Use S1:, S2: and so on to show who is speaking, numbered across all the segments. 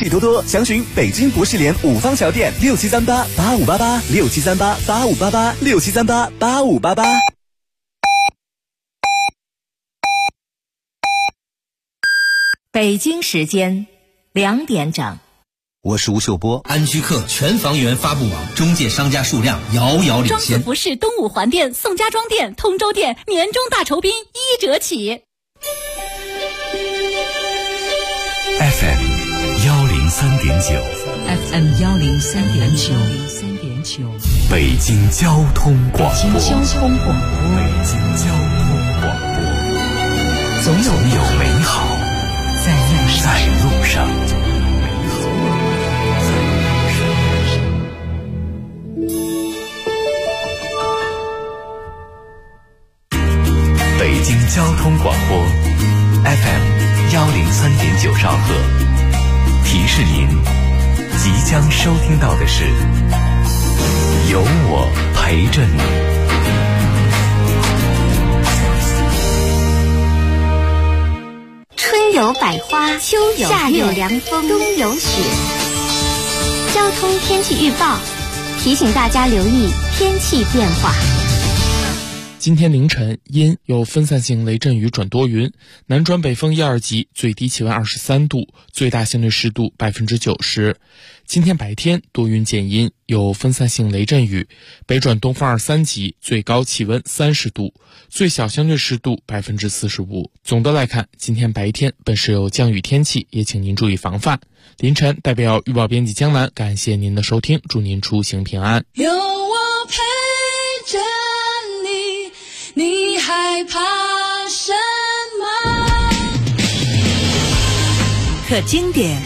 S1: 多多，详询北京博士联五方桥店673885886738858867388588。
S2: 北京时间2点整。
S3: 我是吴秀波。
S4: 安居客全房源发布网中介商家数量遥遥领先。
S5: 庄子服饰东五环店、宋家庄店、通州店年终大酬宾1折起。
S6: FM 103.9
S2: FM 103.9
S6: 北京交通广播。
S2: 北京交通广播，总有
S6: 美好在路上。北京交通广播 FM 103.9兆赫，提示您即将收听到的是有我陪着你。
S7: 春有百花，秋有夏有凉风，冬有雪。交通天气预报提醒大家留意天气变化。
S8: 今天凌晨阴，有分散性雷阵雨转多云，南转北风1、2级，最低气温23度，最大相对湿度90%。今天白天多云见阴，有分散性雷阵雨，北转东风2、3级，最高气温30度，最小相对湿度45%。总的来看，今天白天本是有降雨天气，也请您注意防范。凌晨代表预报编辑江南，感谢您的收听，祝您出行平安。
S9: 有我陪着你害怕什么？
S2: 可经典，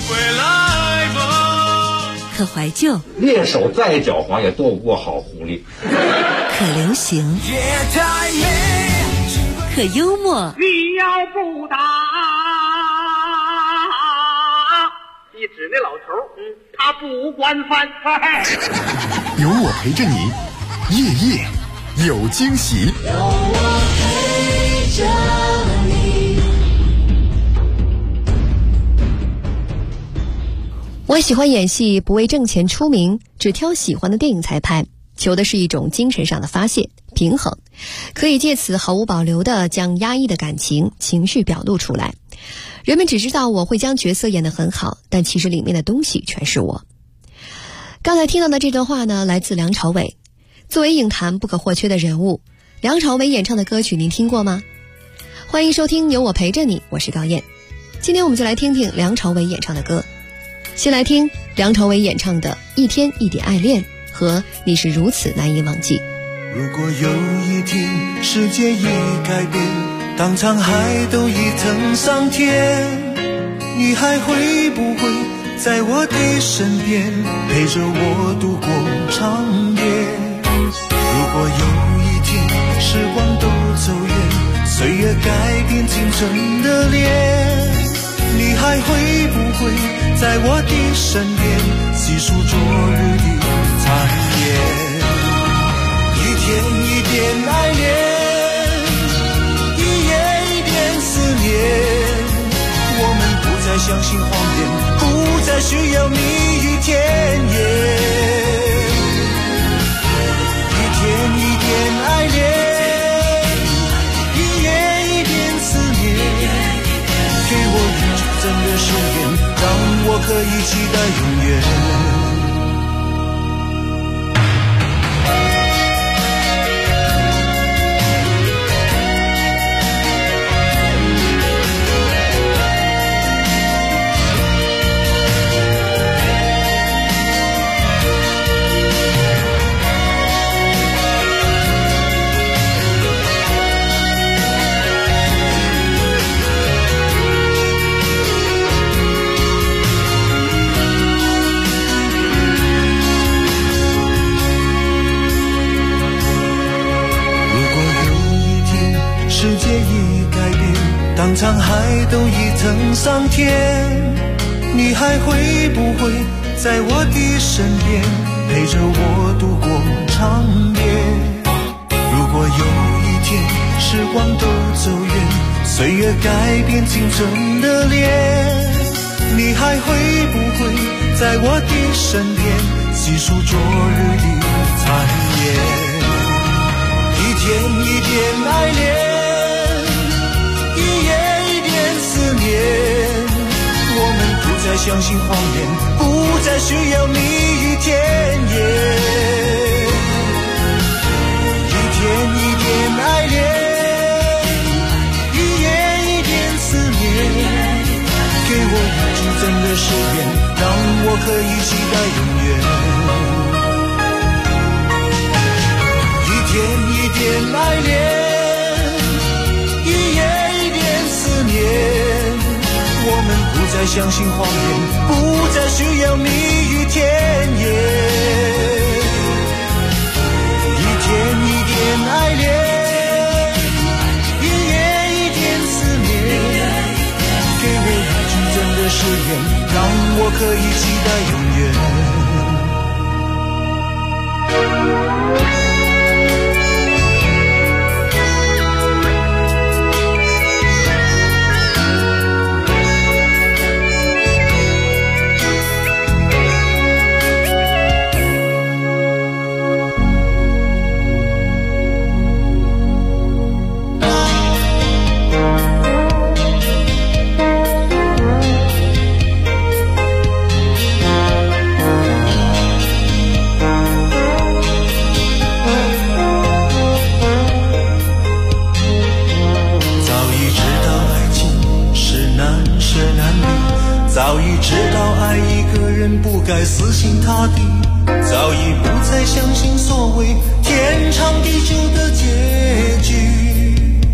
S2: 可怀旧，
S10: 猎手再狡猾也斗不过好狐狸。
S2: 可流行，可幽默。
S11: 你要不打，一指那老头，他不管饭菜。
S12: 有我陪着你，夜夜有惊喜。
S9: 有我陪着你。
S13: 我喜欢演戏，不为挣钱出名，只挑喜欢的电影才拍，求的是一种精神上的发泄、平衡，可以借此毫无保留地将压抑的感情、情绪表露出来。人们只知道我会将角色演得很好，但其实里面的东西全是我。刚才听到的这段话呢，来自梁朝伟。作为影坛不可或缺的人物，梁朝伟演唱的歌曲您听过吗？欢迎收听有我陪着你，我是高燕。今天我们就来听听梁朝伟演唱的歌。先来听梁朝伟演唱的《一天一点爱恋》和《你是如此难以忘记》。
S14: 如果有一天世界已改变，当沧海都已腾上天，你还会不会在我的身边，陪着我度过长夜？如果有一天时光都走远，岁月改变青春的脸，你还会不会在我的身边，细数昨日的残夜？一天一点爱恋，一夜一点思念，我们不再相信谎言，不再需要蜜语甜言。一天一点爱恋，一夜一点思念，给我认真的誓言，让我可以期待永远。当沧海都已腾上天，你还会不会在我的身边，陪着我度过长夜？如果有一天时光都走远，岁月改变青春的脸，你还会不会在我的身边，细数昨日的残烟。一天一点爱恋，一夜一点思念，我们不再相信谎言，不再需要蜜语甜言。一天一点爱恋，一夜一点思念，给我一句真的誓言，让我可以期待永远。一天一点爱恋，一夜一点思念，我们不再相信谎言，不再需要蜜语甜言。一天一点爱恋，一夜一点思念，给我一句真的誓言，让我可以期待永远。早已知道爱一个人不该死心塌地，早已不再相信所谓天长地久的结局，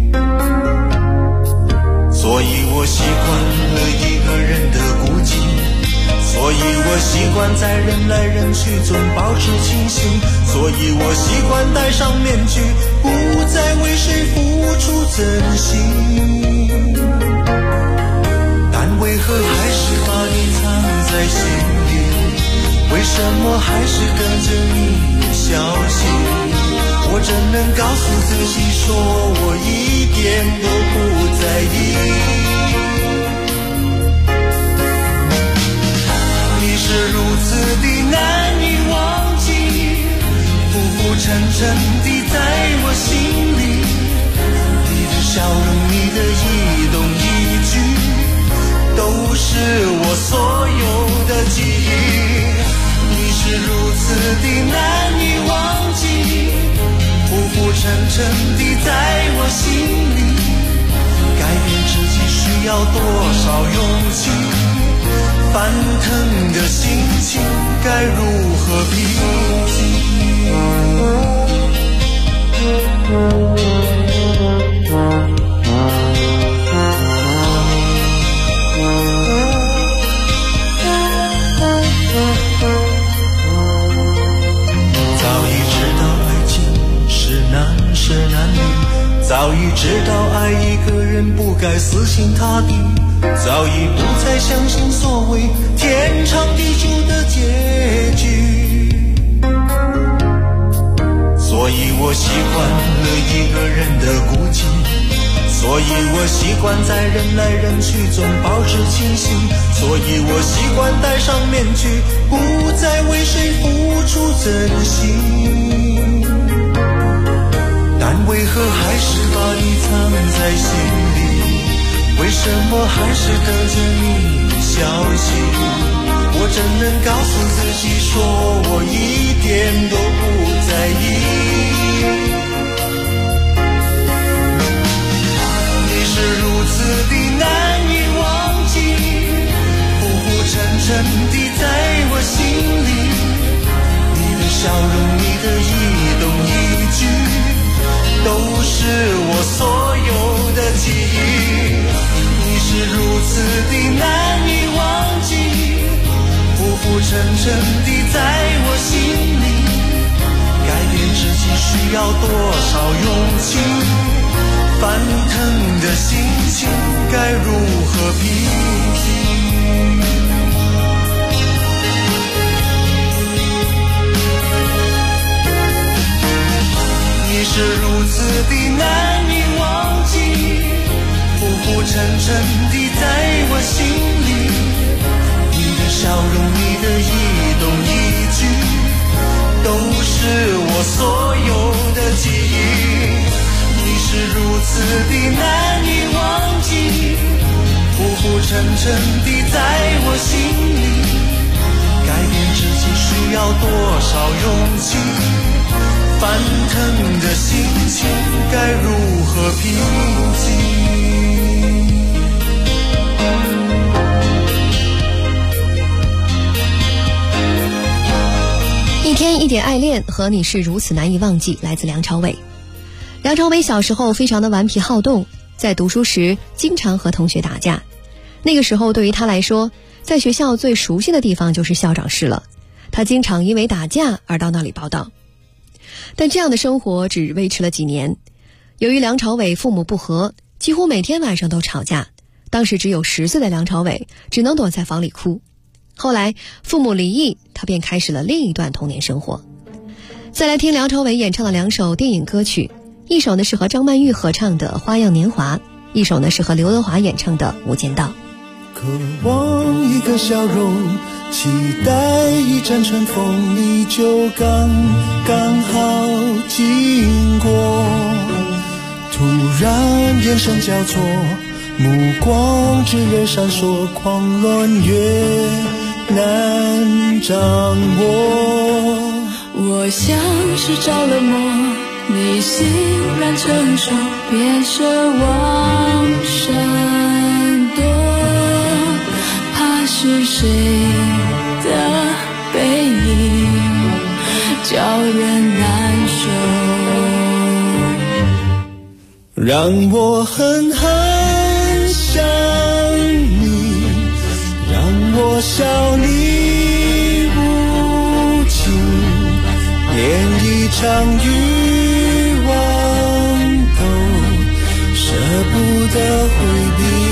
S14: 所以我习惯了一个人的孤寂，所以我习惯在人来人去中保持清醒，所以我习惯戴上面具，不再为谁付出真心。但为何还是把你藏在心里？为什么还是等着你的消息？我怎能告诉自己说我一点都不在意？你是如此的难以忘记，浮浮沉沉地在我心里，你的笑容，你的一动一举，都是我所有的记忆。你是如此的难以忘记，浮浮沉沉地在我心里，改变自己需要多少勇气？翻腾的心情该如何平静？早已知道爱一个人不该死心塌地，早已不再相信所谓天长地久的结局，所以我习惯了一个人的孤寂，所以我习惯在人来人去中保持清醒，所以我习惯戴上面具，不再为谁付出真心。但为何还是把你藏在心里？为什么还是等着你的消息？我怎能告诉自己说我一点都不在意？你是如此的难以忘记，浮浮沉沉地在我心里，你的笑容，你的一动一举，都是我所有的记忆。你是如此的难以忘记，浮浮沉沉地在我心里，改变自己需要多少勇气？翻腾的心情该如何平静？你是如此的难以忘记，浮浮沉沉地在我心里，你的笑容，你的似的难以忘记，浮浮沉沉地在我心里。改变自己需要多少勇气？翻腾的心情该如何平静？
S13: 一天一点爱恋，和你是如此难以忘记，来自梁朝伟。梁朝伟小时候非常的顽皮好动，在读书时经常和同学打架。那个时候对于他来说，在学校最熟悉的地方就是校长室了，他经常因为打架而到那里报到。但这样的生活只维持了几年，由于梁朝伟父母不和，几乎每天晚上都吵架，当时只有10岁的梁朝伟只能躲在房里哭。后来父母离异，他便开始了另一段童年生活。再来听梁朝伟演唱的2首电影歌曲，一首呢是和张曼玉合唱的《花样年华》，一首呢是和刘德华演唱的《无间道》。
S14: 渴望一个笑容，期待一阵春风，你就刚刚好经过。突然眼神交错，目光炽热闪烁，狂乱越难掌握。
S9: 我像是着了魔，你欣然承受，别奢望闪躲。怕是谁的背影叫人难受，
S14: 让我狠狠想你，让我笑你无情，连一场欲望都舍不得回避。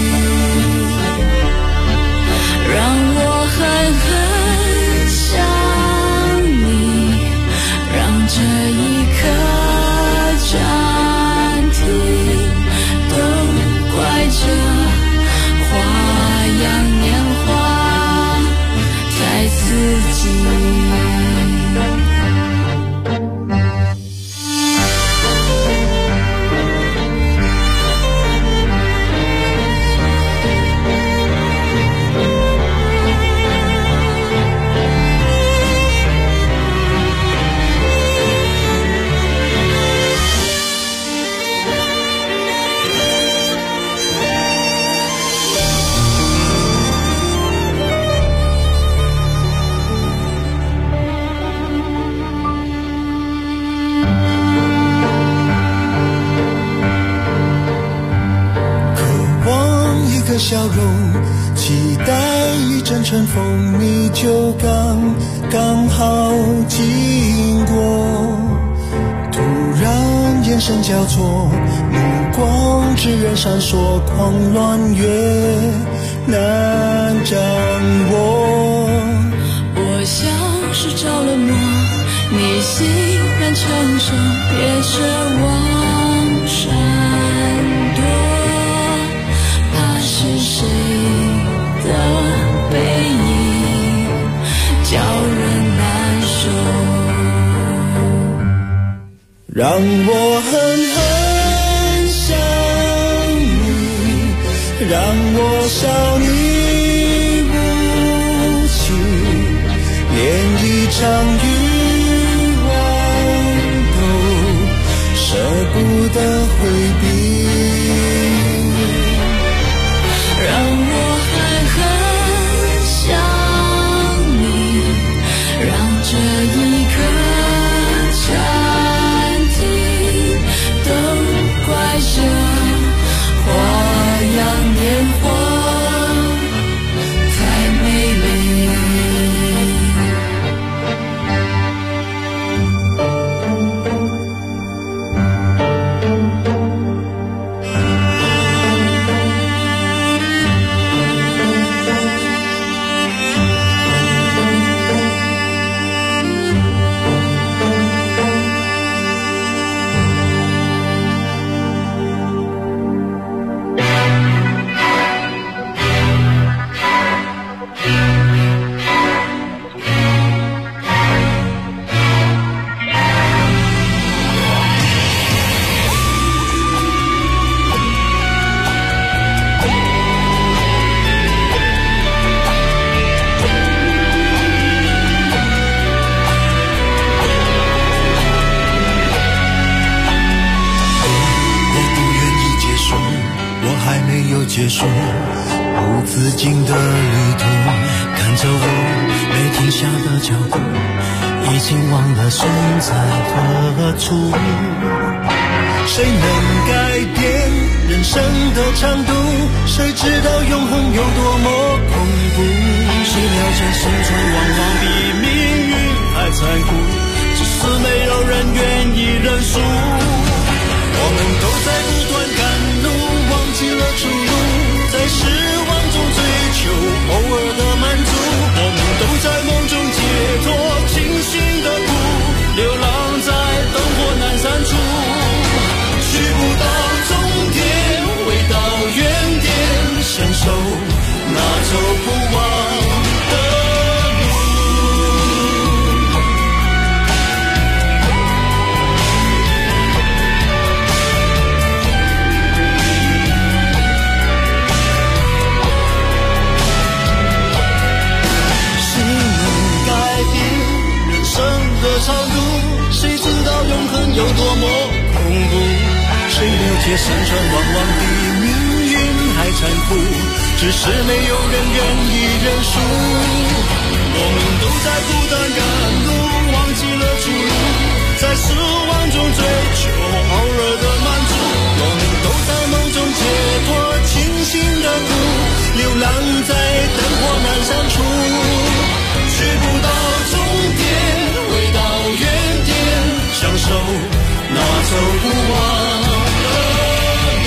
S9: 让我狠狠想你，让这一刻暂停，都怪这花样年华太刺激。
S14: 笑容，期待一阵春风，你就刚刚好经过。突然眼神交错，目光炽热闪烁，狂乱越难掌握。
S9: 我像是着了魔，你欣然承受，别奢望闪躲。是谁的背影叫人难受，
S14: 让我狠狠想你，让我笑你无情，连一场欲望都舍不得回避。
S9: 让我狠狠想你，让这一刻暂停，都怪这花样年华太美丽。
S14: 结束，无止境的旅途，看着我没停下的脚步，已经忘了身在何处。谁能改变人生的长度？谁知道永恒有多么恐怖？谁了解生存往往比命运还残酷，只是没有人愿意认输。我们都在不断赶路，忘记了出路，在失望中追求偶尔的满足。我们都在梦中解脱清醒的苦，流浪在灯火阑珊处，去不到终点，回到原点，享受那走不完的路。谁能改变人生的长度？谁知道永恒有多么恐怖？谁了解生存往往比命运还残酷，只是没有人愿意认输。我们都在不断赶路，忘记了出路，在失望中追求偶尔的满足。我们都在梦中解脱清醒的苦，流浪在灯火阑珊处，去不到终点，回到原点，享受那走不完的路。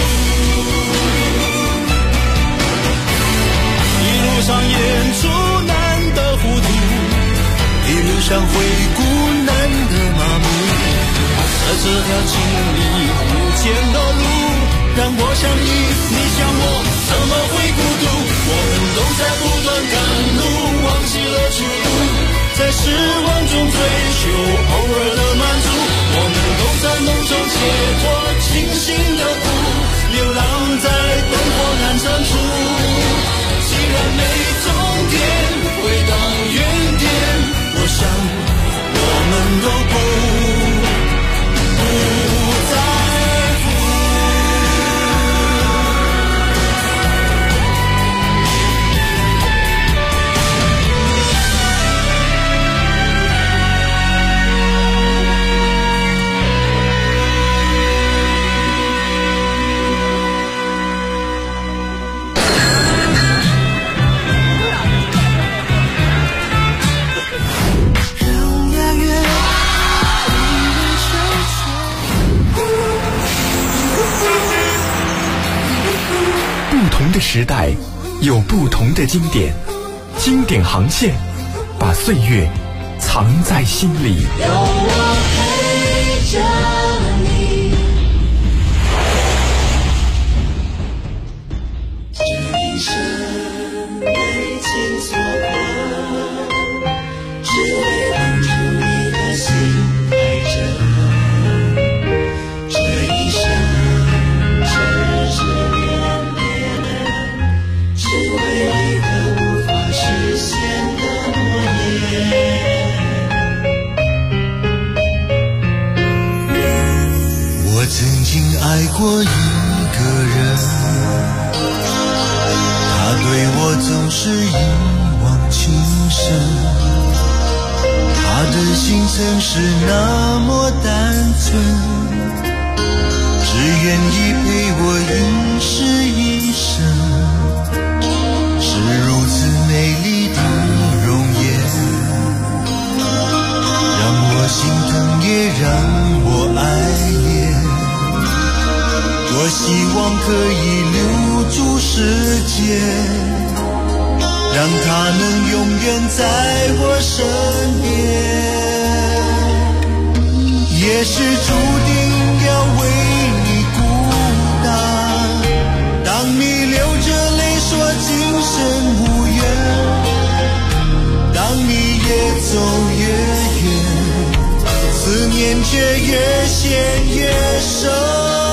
S14: 一路上演出难的糊涂，一路上回顾难的麻木，在这条经历无间的路，让我想你，你想我，怎么会孤独？我们都在不断赶路，忘记了出路，在失望中追求偶尔的满足。我们都在梦中解脱清醒的苦，流浪在灯火阑珊处。既然没终点，回到原点，我想我们都不在乎。
S12: 不同的时代有不同的经典，经典航线把岁月藏在心里。
S9: 有我陪着你，这一生为情所困，只为当初你的心爱着。这一生只是恋恋，只为一个无法实现的诺言。我曾经爱过一个人，他对我总是一往情深，他的心曾是那么单纯，只愿意陪我一世一生，是如此美丽的容颜，让我心疼也让我爱恋。多希望可以留住时间，让它能永远在我身边。也是注定要为你孤单，当你流着泪说今生无缘，当你越走越远，思念却越陷越深。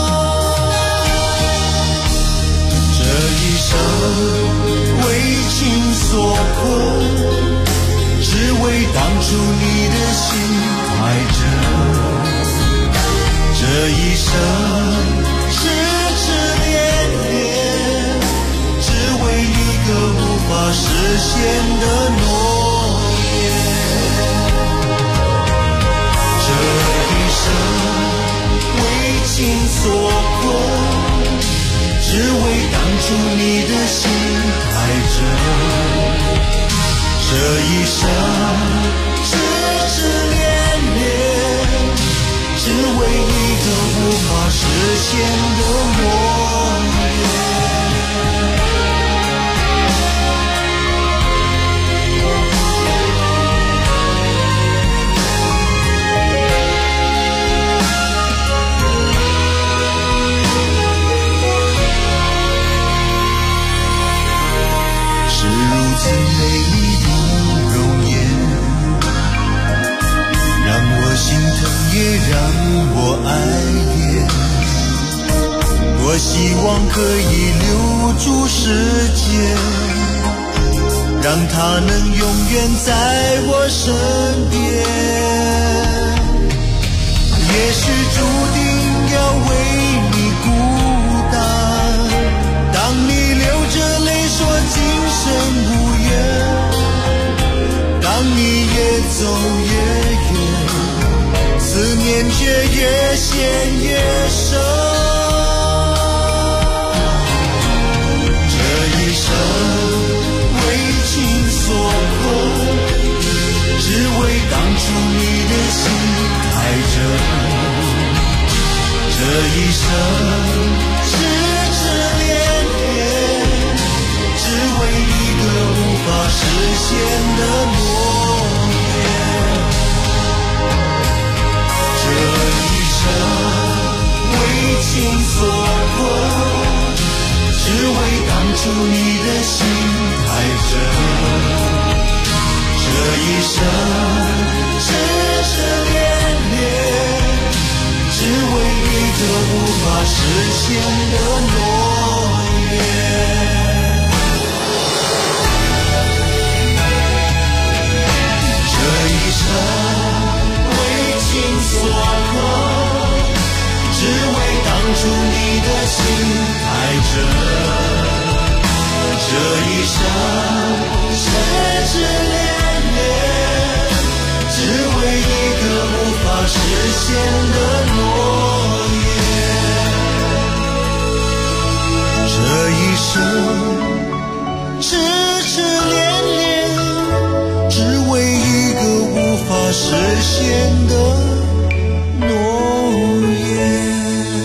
S9: 这一生为情所困，只为当初你的心爱着。这一生痴痴恋恋，
S14: 现的诺言。这一生为情所困，只为当初你的心太真。这一生痴痴恋恋，只为一个无法实现的诺言。是如此美丽的容颜，让我心疼也让我爱恋。多希望可以留住时间，让它能永远在我身边。也许注定要为你孤单，当你流着泪说今生无缘，当你越走越远，思念却越陷越深。这一生为情所困，只为当初你的心太真。这一生痴痴恋恋，只为一个无法实现的诺言。这一生为情所困，只为当初你的心太真。这一生痴痴恋恋，只为一个无法实现的诺言。这一生为情所困，只为当初你的心太真。这一生痴痴恋恋，只为一个无法实现的诺言。这一生痴痴恋恋，只为一个无法实现的诺言。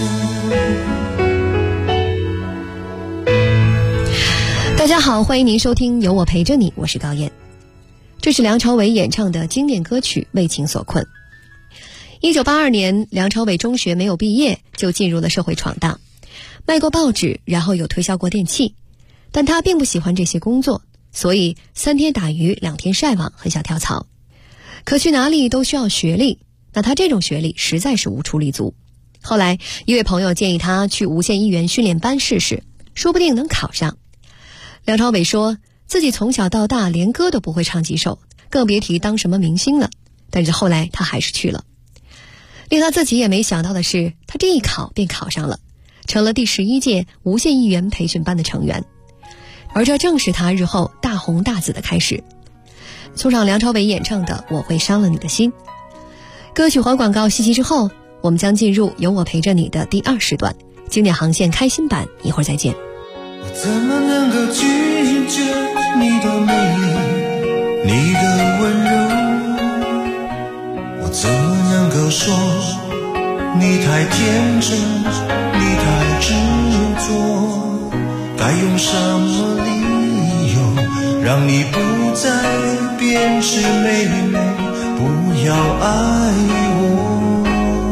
S13: 大家好，欢迎您收听有我陪着你，我是高燕。这是梁朝伟演唱的经典歌曲《为情所困》。1982年，梁朝伟中学没有毕业就进入了社会闯荡，卖过报纸，然后又推销过电器。但他并不喜欢这些工作，所以3天打鱼2天晒网，很想跳槽。可去哪里都需要学历，那他这种学历实在是无出立足。后来一位朋友建议他去无线艺员训练班试试，说不定能考上。梁朝伟说自己从小到大连歌都不会唱几首，更别提当什么明星了。但是后来他还是去了。令他自己也没想到的是，他这一考便考上了，成了第11届无线艺员培训班的成员。而这正是他日后大红大紫的开始。送上梁朝伟演唱的《我会伤了你的心》。歌曲和广告息息之后，我们将进入有我陪着你的第2时段，经典航线开心版，一会儿再见。
S14: 我怎么能够拒绝你的美丽，你的温柔？我怎么能够说你太天真，你太执着？该用什么理由让你不再变是妹妹，不要爱我？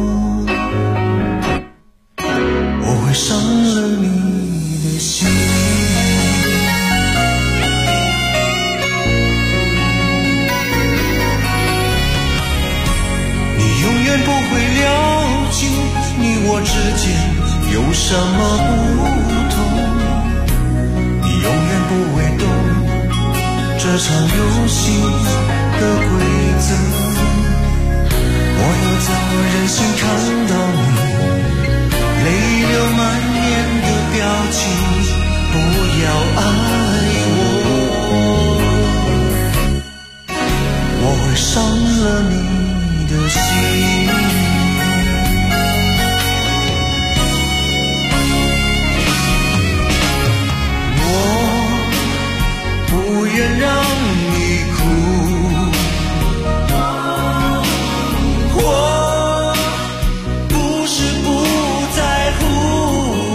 S14: 我会伤了你的心。你永远不会了解你我之间有什么不同，你永远不会懂这场游戏的规则。我又怎么忍心看到你泪流满面的表情？不要爱我。 伤了你的心。我不愿让你哭，我不是不在乎，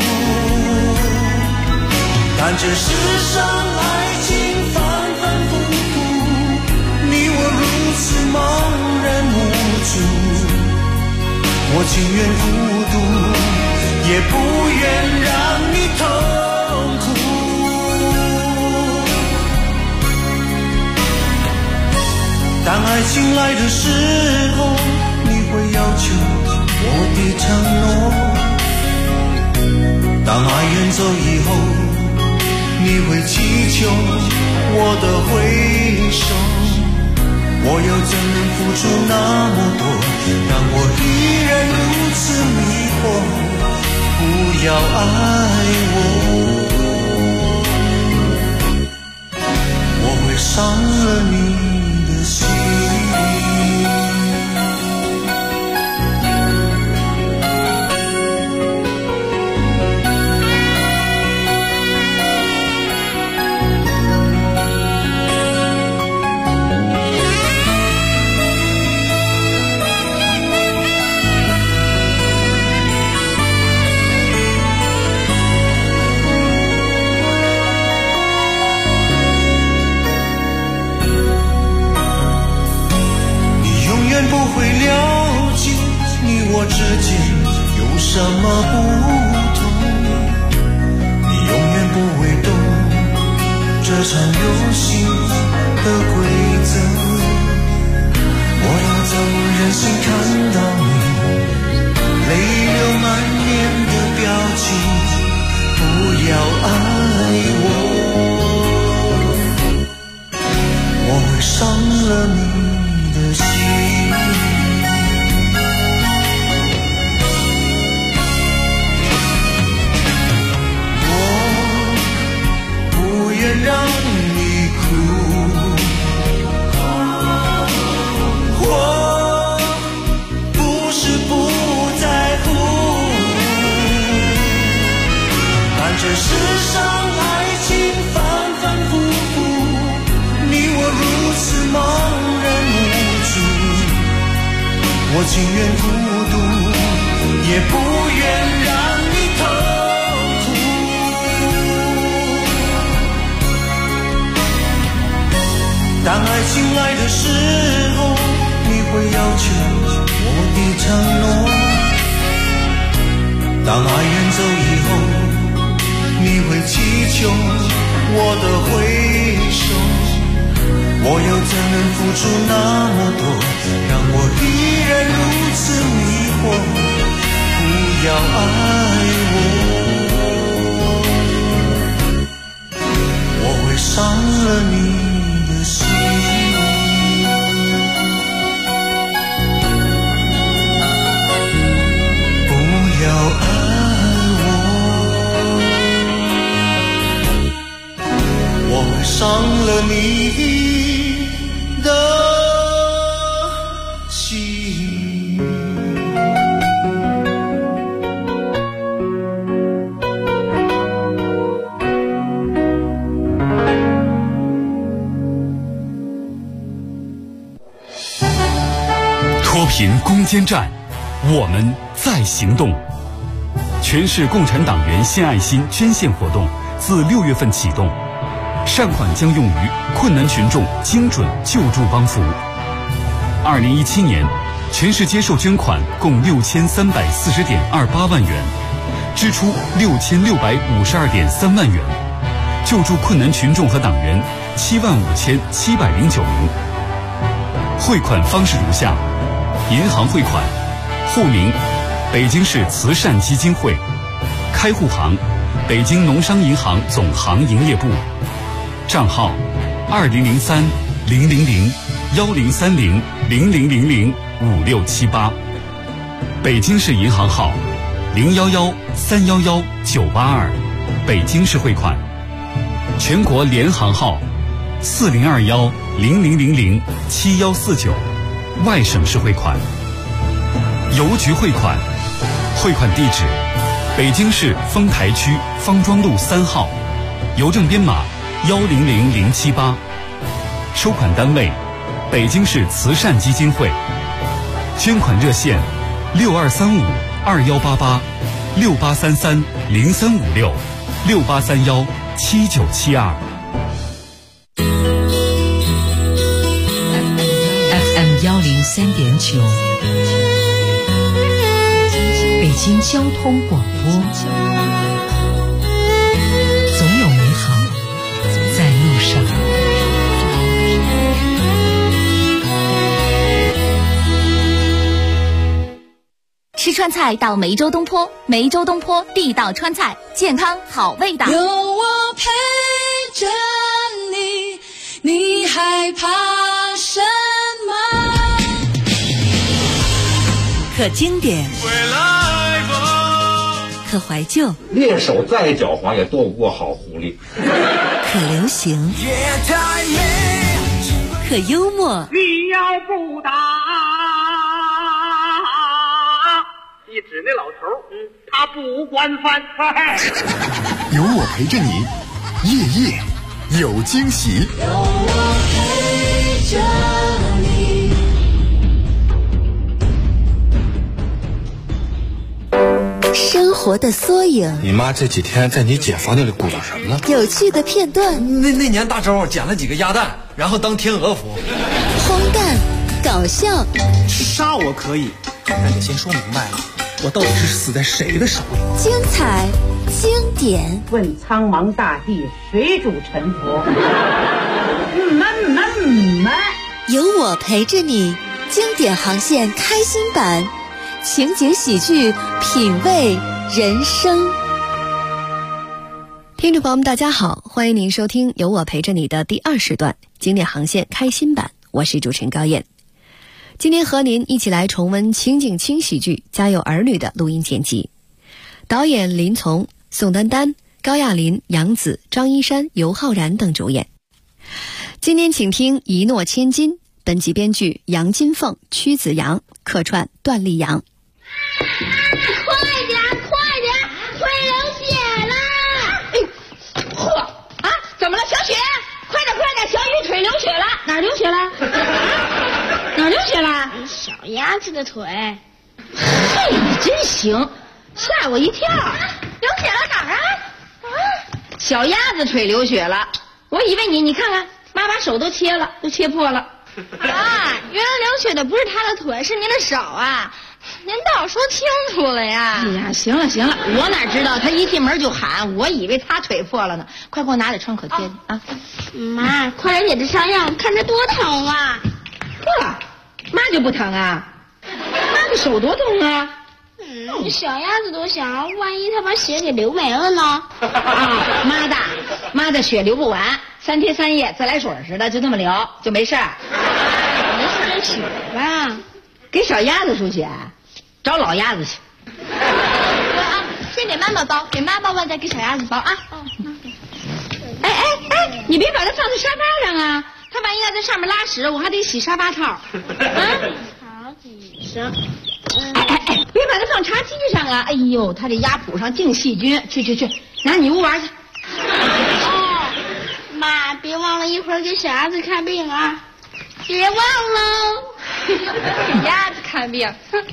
S14: 但这世上爱情反反复复，你我如此茫然无助，我情愿孤独，也不愿让你痛苦。当爱情来的时候，你会要求我的承诺，当爱远走以后，你会祈求我的回首，我又怎能付出那么多，让我依然如此迷惑，不要爱我，我会伤了你的心。我之间有什么不同，你永远不会懂这场游戏的规则，我要怎么忍心看到你泪流满面的表情，不要爱我，我会伤了你的心。让你哭，我不是不在乎，但这世上爱情反反复复，你我如此茫然无助，我情愿孤独，也不愿让你痛。当爱情来的时候，你会要求我的承诺，当爱远走以后，你会祈求我的回首，我又怎能付出那么多，让我依然如此迷惑，不要爱我，我会伤了你的心。不要爱我会伤了你的心。
S3: 脱贫攻坚战，我们在行动。全市共产党员献爱心捐献活动自6月份启动，善款将用于困难群众精准救助帮扶。2017年，全市接受捐款共6340.28万元，支出6652.3万元，救助困难群众和党员75709名。汇款方式如下：银行汇款，户名北京市慈善基金会，开户行北京农商银行总行营业部，账号2030-000-1030-0000-5678，北京市银行号011-311-982，北京市汇款，全国联行号 00007149，外省市汇款。邮局汇款，汇款地址：北京市丰台区方庄路3号，邮政编码100078。收款单位：北京市慈善基金会。捐款热线：6835-2833-0356-6831-7972。
S2: FM 103.9，北京交通广播，总有美好在路上。
S5: 吃川菜到梅州东坡，梅州东坡地道川菜，健康好味道。
S9: 有我陪着你，你害怕什么？
S2: 可经典，可怀旧，
S10: 猎手再狡猾也斗不过好狐狸。
S2: 可流行，可幽默。
S11: 你要不打，一指那老头，他不惯犯。
S12: 有我陪着你，夜夜有惊喜。
S9: 有我陪着你。
S2: 生活的缩影，
S15: 你妈这几天在你姐房间里鼓捣什么呢？
S2: 有趣的片段。
S16: 那年大周捡了几个鸭蛋，然后当天鹅服。
S2: 荒诞，搞笑。
S17: 杀我可以，但得先说明白了，我到底是死在谁的手里？
S2: 精彩，经典。
S18: 问苍茫大地，谁主沉浮？
S2: 有我陪着你，经典航线开心版。情景喜剧，品味人生。
S13: 听众朋友们大家好，欢迎您收听有我陪着你的第2时段经典航线开心版，我是主持人高燕。今天和您一起来重温情景轻喜剧《家有儿女》的录音剪辑，导演林从、宋丹丹、高亚麟、杨紫、张一山、尤浩然等主演。今天请听一诺千金，本集编剧杨金凤、屈子阳，客串段丽阳。
S19: 快点，会流血了！
S20: 嚯啊！怎么了，小雪？快点，小雨腿流血了，哪儿流血了？哪儿流血了？
S19: 小鸭子的腿。
S20: 嘿，你真行，吓我一跳！
S19: 流血了哪儿啊？
S20: 小鸭子腿流血了，我以为你看看，妈把手都切了，都切破了。
S19: 原来流血的不是他的腿，是您的手啊！您倒说清楚了呀！
S20: 哎呀，行了，我哪知道他一进门就喊，我以为他腿破了呢。快给我拿点创可贴去啊！
S19: 妈，快点给他上药，看着多疼啊！
S20: 嚯，妈就不疼啊？妈的手多痛啊！
S19: 小鸭子多小，万一他把血给流没了呢？
S20: 啊，妈的血流不完，3天3夜自来水似的，就这么流，就没事儿。
S19: 没输点血吧？
S20: 给小鸭子输血，找老鸭子去。
S19: 先给妈妈包，给妈妈包，再给小鸭子包啊。
S20: 哎，你别把它放在沙发上啊！它万一要在上面拉屎，我还得洗沙发套。
S19: 好几声。
S20: 别把它放茶几上啊！哎呦，它这鸭脯上净细菌。去，拿女巫玩去。
S19: 妈，别忘了一会儿给小鸭子看病啊！别忘喽。给鸭子看病，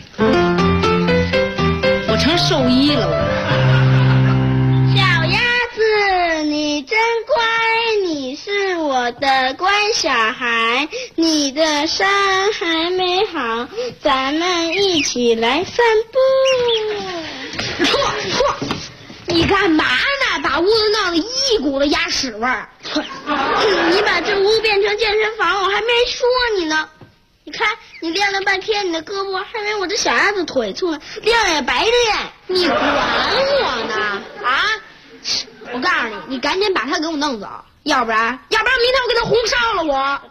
S20: 我成兽医了。
S19: 小鸭子，你真乖，你是我的乖小孩。你的伤还没好，咱们一起来散步。
S20: 嚯！你干嘛呢？把屋子闹得一股子鸭屎味儿。
S19: 你把这屋变成健身房，我还没说你呢。你看，你练了半天，你的胳膊还没我这小鸭子腿粗呢，练也白练。你管我呢？啊！我告诉你，你赶紧把他给我弄走，要不然明天我给他红烧了我。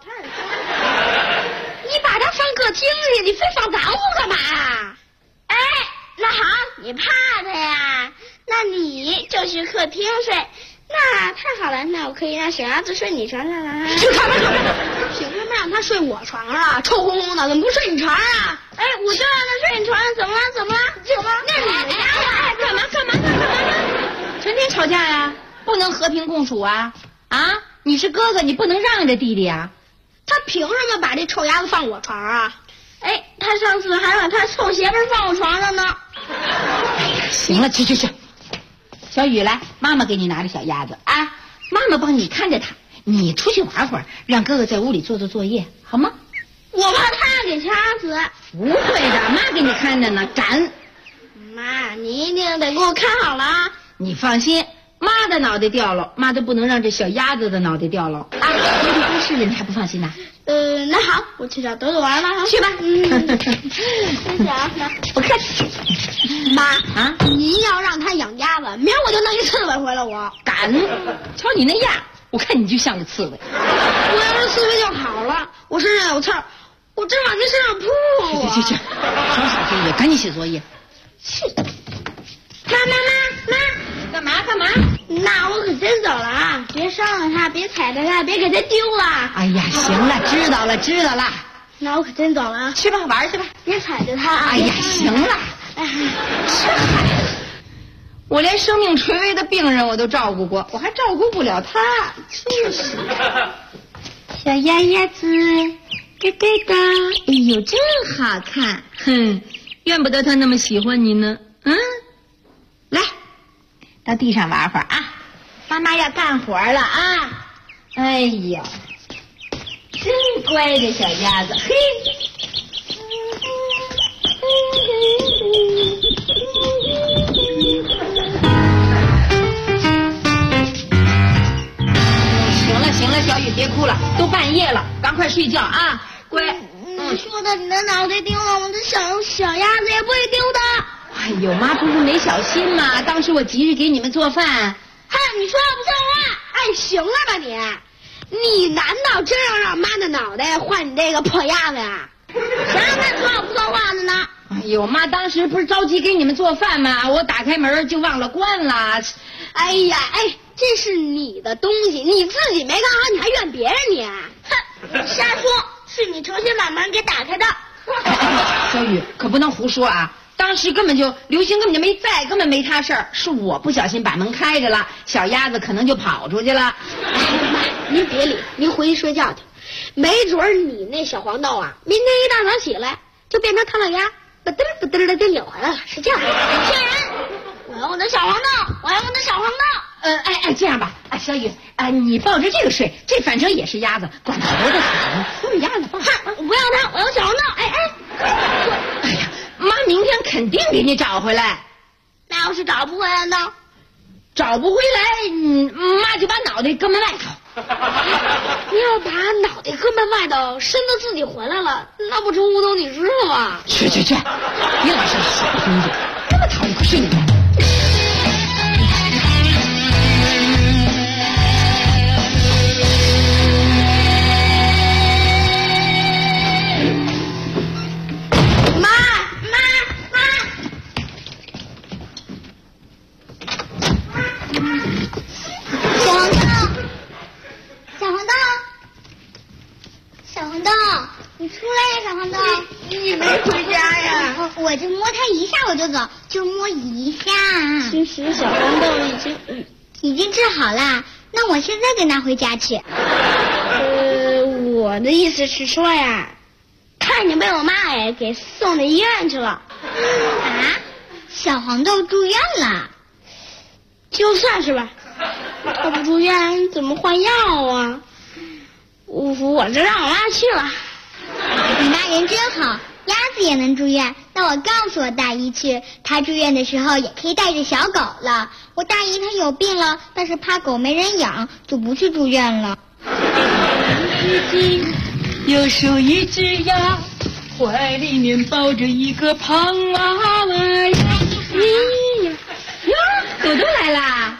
S19: 你把他放客厅去，你非放咱屋干嘛呀？哎，那好，你怕他呀？那你就去客厅睡。那太好了，那我可以让小鸭子睡你床上了。
S20: 去看吧。行
S19: 让他睡我床上，臭烘烘的，怎么不睡你床上啊？哎，我就让他睡你床上，怎么了？怎么了？那是你的家呀！
S20: 干嘛？成天吵架呀？不能和平共处啊！啊，你是哥哥，你不能让着弟弟啊！
S19: 他凭什么把这臭鸭子放我床上啊？哎，他上次还把他臭媳妇放我床上呢。
S20: 哎呀，行了，去，小雨来，妈妈给你拿个小鸭子啊，妈妈帮你看着它，你出去玩会儿，让哥哥在屋里做作业，好吗？
S19: 我怕他给掐死。
S20: 不会的，妈给你看着呢，敢。
S19: 妈，你一定得给我看好了啊！
S20: 你放心，妈的脑袋掉了，妈都不能让这小鸭子的脑袋掉了啊！爹地出事了，你还不放心呐？
S19: 那好，我去找朵朵玩了，
S20: 去吧。
S19: 谢谢啊，
S20: 不客气。
S19: 妈啊，您要让他养鸭子，明儿我就弄一刺猬回来，我
S20: 敢！瞧你那样，我看你就像个刺猬。
S19: 我要是刺猬就好了，我身上有刺儿，我真往您身上扑啊！
S20: 去，少写作业，赶紧写作业。
S19: 去！妈，
S20: 干嘛？
S19: 那我可真走了啊！别伤了他，别踩着他，别给他丢了。
S20: 哎呀，行了，知道了。
S19: 那我可真走了啊！
S20: 去吧，玩去吧，
S19: 别踩着他啊！
S20: 哎呀，行了。这孩子，我连生命垂危的病人我都照顾过，我还照顾不了他，真是。
S19: 小鸭子，咯咯的，
S20: 哎呦，真好看。哼，怨不得他那么喜欢你呢。来，到地上玩会儿啊！妈妈要干活了啊！哎呀，真乖的小鸭子，嘿。行了，小雨别哭了，都半夜了，赶快睡觉啊，乖。
S19: 你说的，你的脑袋丢了，我的小鸭子也不会丢的。
S20: 哎呦，妈不是没小心吗？当时我急着给你们做饭。
S19: 嗨，你说话不算话！哎，行了吧你难道真要让妈的脑袋换你这个破鸭子呀？谁让他说话不算话的呢？
S20: 哎呦，妈当时不是着急给你们做饭吗？我打开门就忘了关了。
S19: 哎呀，这是你的东西，你自己没干好，你还怨别人你？哼，瞎说，是你重新把门给打开的。
S20: 小雨可不能胡说啊！当时刘星根本就没在，根本没他事儿，是我不小心把门开着了，小鸭子可能就跑出去了。
S19: 妈，您别理，您回去睡觉去。没准你那小黄豆啊，明天一大早起来就变成唐老鸭，不嘚的就扭回来了，是这样。你骗人！我要我的小黄豆，
S20: 这样吧，小雨你抱着这个睡，这反正也是鸭子，管头的好，都是鸭子抱。
S19: 我不要它，我要小黄豆。
S20: 哎呀，妈明天肯定给你找回来。
S19: 那要是找不回来呢？
S20: 找不回来，妈就把脑袋搁门外头。
S19: 你要把脑袋搁门外头，伸到自己回来了，那不成无头你师傅吗？
S20: 去，别老是小东西，那么讨厌，快睡你。
S21: 我就摸它一下我就走，就摸一下。
S19: 其实小黄豆
S21: 已经治好了，那我现在跟他回家去。
S19: 我的意思是说呀，看你被我妈给送到医院去了。
S21: 啊？小黄豆住院了？
S19: 就算是吧，他不住院怎么换药啊？我就让我妈去了。
S21: 你妈人真好。鸭子也能住院，那我告诉我大姨去，她住院的时候也可以带着小狗了。我大姨她有病了，但是怕狗没人养，就不去住院了。
S9: 又手一只鸭，怀里面抱着一个胖娃娃呀。
S20: 哟，朵朵来啦！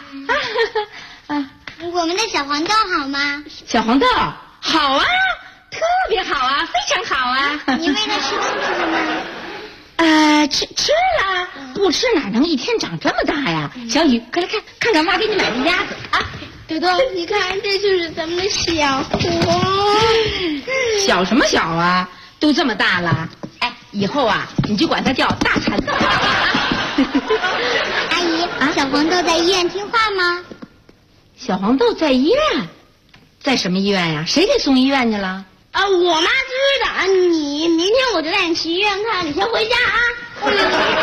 S21: 我们的小黄豆好吗？
S20: 小黄豆好啊。特别好啊，非常好啊！
S21: 你喂它吃东西了
S20: 吗？吃了，不吃哪能一天长这么大呀？小雨，快来看看妈给你买的鸭子啊！
S19: 豆豆，你看，这就是咱们的小黄。
S20: 小什么小啊？都这么大了。哎，以后啊，你就管它叫大蚕豆。
S21: 阿姨，小黄豆在医院听话吗？
S20: 小黄豆在医院？在什么医院呀？谁给送医院去了？
S19: 啊，我妈知道。你明天我就带你去医院看，你先回家啊。我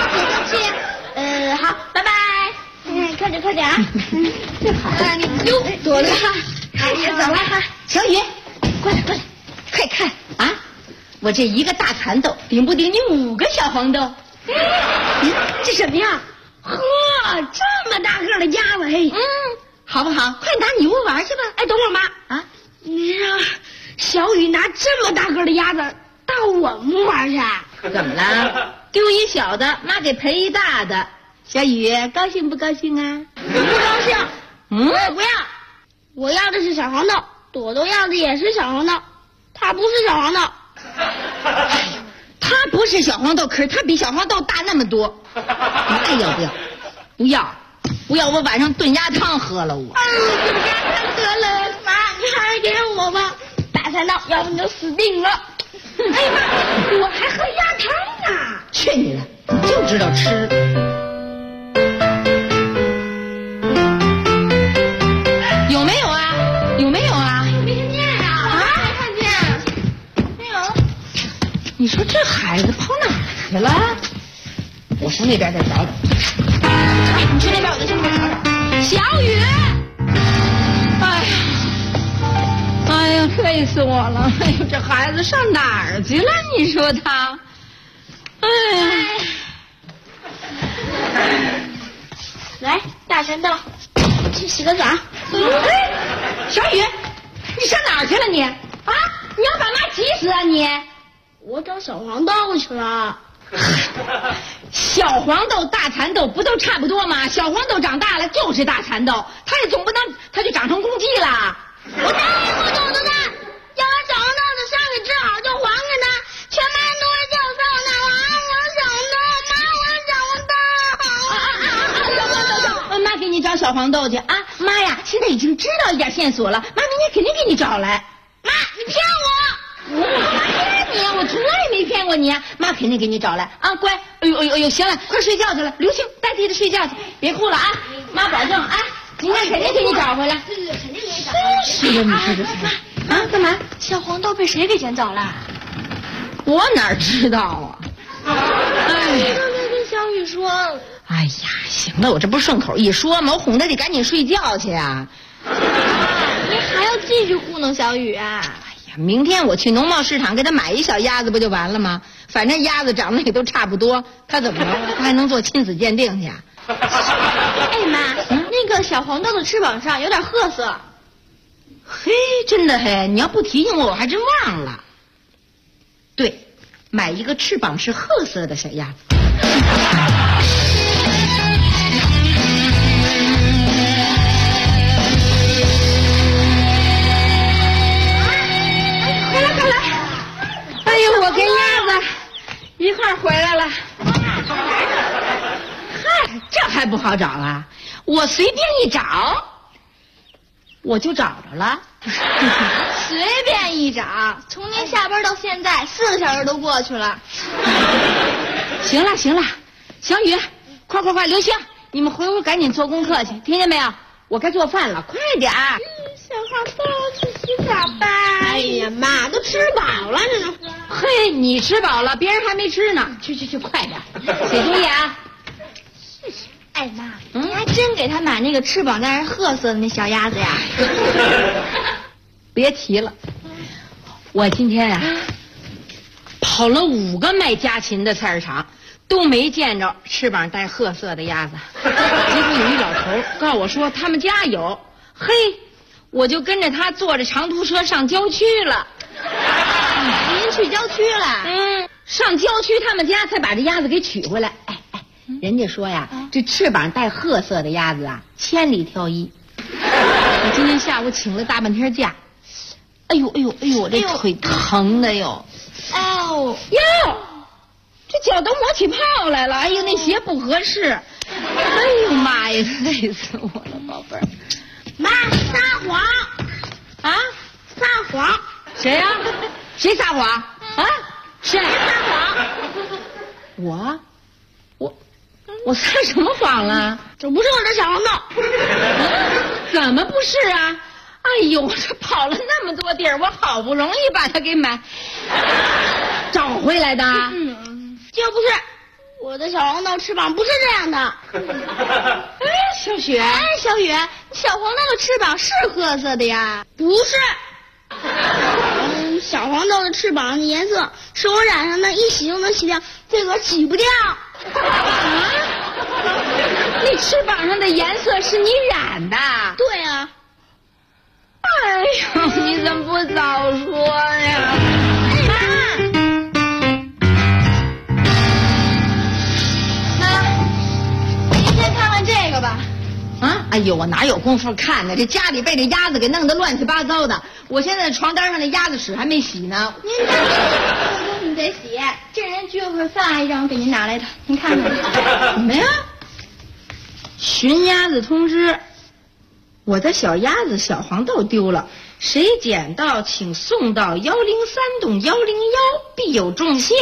S19: 去。好，拜拜。快点啊！这好。你溜躲着哈。哎呀，走了哈。
S20: 小雨，过来，快看啊！我这一个大蚕豆顶不顶你5个小黄豆？
S19: 这什么呀？呵，这么大个的鸭子，嘿，
S20: 好不好？快拿你屋玩去吧。
S19: 哎，等会儿妈啊，你让小雨拿这么大个的鸭子到我们屋玩去？
S20: 怎么了？丢一小的，妈给赔一大的。小雨高兴不高兴啊？
S19: 不高兴。我也不要。我要的是小黄豆，朵朵要的也是小黄豆，它不是小黄豆。
S20: 它不是小黄豆，可是它比小黄豆大那么多。你爱要不要？不要，我晚上炖鸭汤喝了我。
S19: 炖鸭汤得了，妈，你还是给我吧。大蚕豆，要不你就死定了。哎呀妈，我还喝鸭汤呢。
S20: 去你的，你就知道吃。有没有啊？
S19: 没看见呀？没看见。没有。
S20: 你说这孩子跑哪儿去了？我上那边再找找。你去那边，我再上那边找找。小雨，哎呀，累死我了！哎呦，这孩子上哪儿去了？你说他？哎呀，
S19: 来，大蚕豆，去洗个澡。
S20: 小雨，你上哪儿去了你？啊，你要把妈急死啊你！
S19: 我找小黄豆去了。
S20: 小黄豆、大蚕豆不都差不多吗？小黄豆长大了就是大蚕豆，它也总不能它就长成公鸡了。
S19: 我哪里不懂的呢？要把小黄豆的伤给治好就还给他，全班都会叫上的。我要小黄豆，
S20: 妈给你找小黄豆去啊！妈呀，现在已经知道一点线索了，妈明天肯定给你找来。
S19: 妈，你骗我！
S20: 我骗你，我从来没骗过你啊！妈肯定给你找来啊，乖！哎呦，行了，快睡觉去了。刘星，代替他睡觉去，别哭了啊！妈保证啊，明天肯定给你找回来。
S19: 对，肯定给你找回来。
S20: 是的，你说这是啊？干嘛？
S19: 小黄豆被谁给捡走了？
S20: 我哪知道啊？
S19: 哎，刚才跟小雨说。
S20: 哎呀，行了，我这不是顺口一说吗？我哄他得赶紧睡觉去啊！
S19: 你还要继续糊弄小雨啊？
S20: 哎呀，明天我去农贸市场给他买一小鸭子不就完了吗？反正鸭子长得也都差不多，他怎么着？他还能做亲子鉴定去？
S19: 哎妈，那个小黄豆的翅膀上有点褐色。
S20: 嘿，真的嘿，你要不提醒我还真忘了。对，买一个翅膀是褐色的小鸭子。哎呦，我跟鸭子一块回来了。嗨，这还不好找啊？我随便一找，我就找着了。
S19: 随便一找，从您下班到现在4个小时都过去了。
S20: 行了，小雨，快，刘星，你们回屋赶紧做功课去，听见没有？我该做饭了，快点儿。
S19: 小黄豆去洗澡吧。哎呀妈，都吃饱了这都。
S20: 嘿，你吃饱了，别人还没吃呢。去，快点，写作业啊。
S19: 哎妈，你还真给他买那个翅膀带着褐色的那小鸭子呀？
S20: 别提了，我今天啊跑了5个卖家禽的菜市场，都没见着翅膀带褐色的鸭子。结果有一老头告诉我说他们家有，嘿，我就跟着他坐着长途车上郊区了。
S19: 您去郊区了？
S20: 上郊区他们家才把这鸭子给取回来。人家说呀，这翅膀带褐色的鸭子啊，千里挑一。我今天下午请了大半天假，哎呦，我这腿疼的哟。
S19: 哟，
S20: 这脚都磨起泡来了。哎呦，那鞋不合适。哎呦妈呀，累死我了，宝贝儿。
S19: 妈，撒谎！
S20: 啊？
S19: 撒谎！
S20: 谁呀？谁撒谎？啊？谁
S19: 撒
S20: 谎？我撒什么谎了？
S19: 这不是我的小黄豆。
S20: 怎么不是啊？哎呦，我这跑了那么多地儿，我好不容易把它给找回来的。
S19: 就不是，我的小黄豆翅膀不是这样的。
S20: 哎，小雪，
S19: 小雨，小黄豆的翅膀是褐色的呀？不是。小黄豆的翅膀的颜色是我染上的，一洗就能洗掉，这个洗不掉。
S20: 啊？你翅膀上的颜色是你染的？
S19: 对啊。
S20: 哎呦，你怎么不早说呀？
S19: 妈，您先看看这个吧。
S20: 啊！哎呦，我哪有功夫看呢？这家里被这鸭子给弄得乱七八糟的，我现在床单上的鸭子屎还没洗呢。
S19: 您看这个东西得洗，这人居委会发一张给您拿来的，您看看。
S20: 什么呀？寻鸭子通知，我的小鸭子小黄豆丢了，谁捡到请送到103栋101，必有重谢。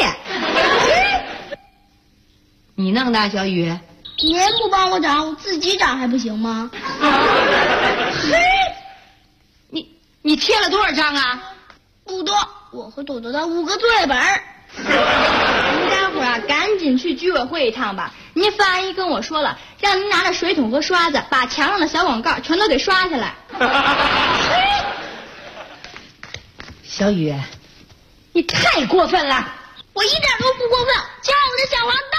S20: 你弄的，小雨？
S19: 您不帮我找，我自己找还不行吗？
S20: 嘿，你贴了多少张啊？
S19: 不多，我和朵朵的5个作业本。您待会儿啊，赶紧去居委会一趟吧。您副阿姨跟我说了，让您拿着水桶和刷子，把墙上的小广告全都给刷下来。
S20: 小雨，你太过分了！
S19: 我一点都不过分，叫我的小黄豆。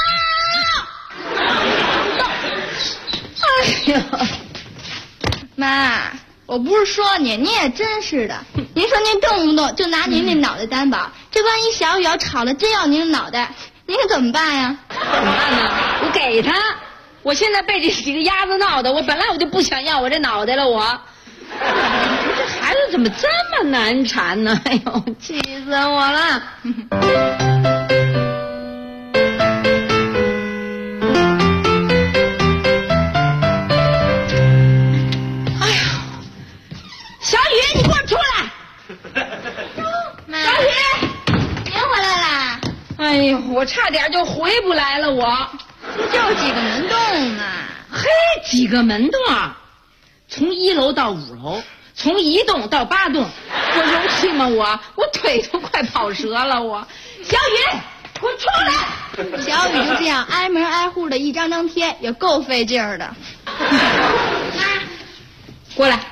S20: 哎呀，
S19: 妈，我不是说你，你也真是的。您说您动不动就拿您那脑袋担保，这万一小雨要吵了，真要您的脑袋，您可怎么办呀？
S20: 怎么办呢？我给他。我现在被这几个鸭子闹的，我本来我就不想要我这脑袋了，我。这孩子怎么这么难缠呢？哎呦，气死我了！哎呀，小雨，你给我出来！
S19: 妈，小雨，您回来啦？
S20: 哎呦，我差点就回不来了，我。
S19: 就几个门洞嘛。
S20: 嘿，几个门洞啊！从1楼到5楼，从1栋到8栋，我容气吗？我腿都快跑折了，我。小雨，给我出来！
S19: 小雨就这样挨门挨户的一张张贴，也够费劲儿的。
S20: 妈，过来。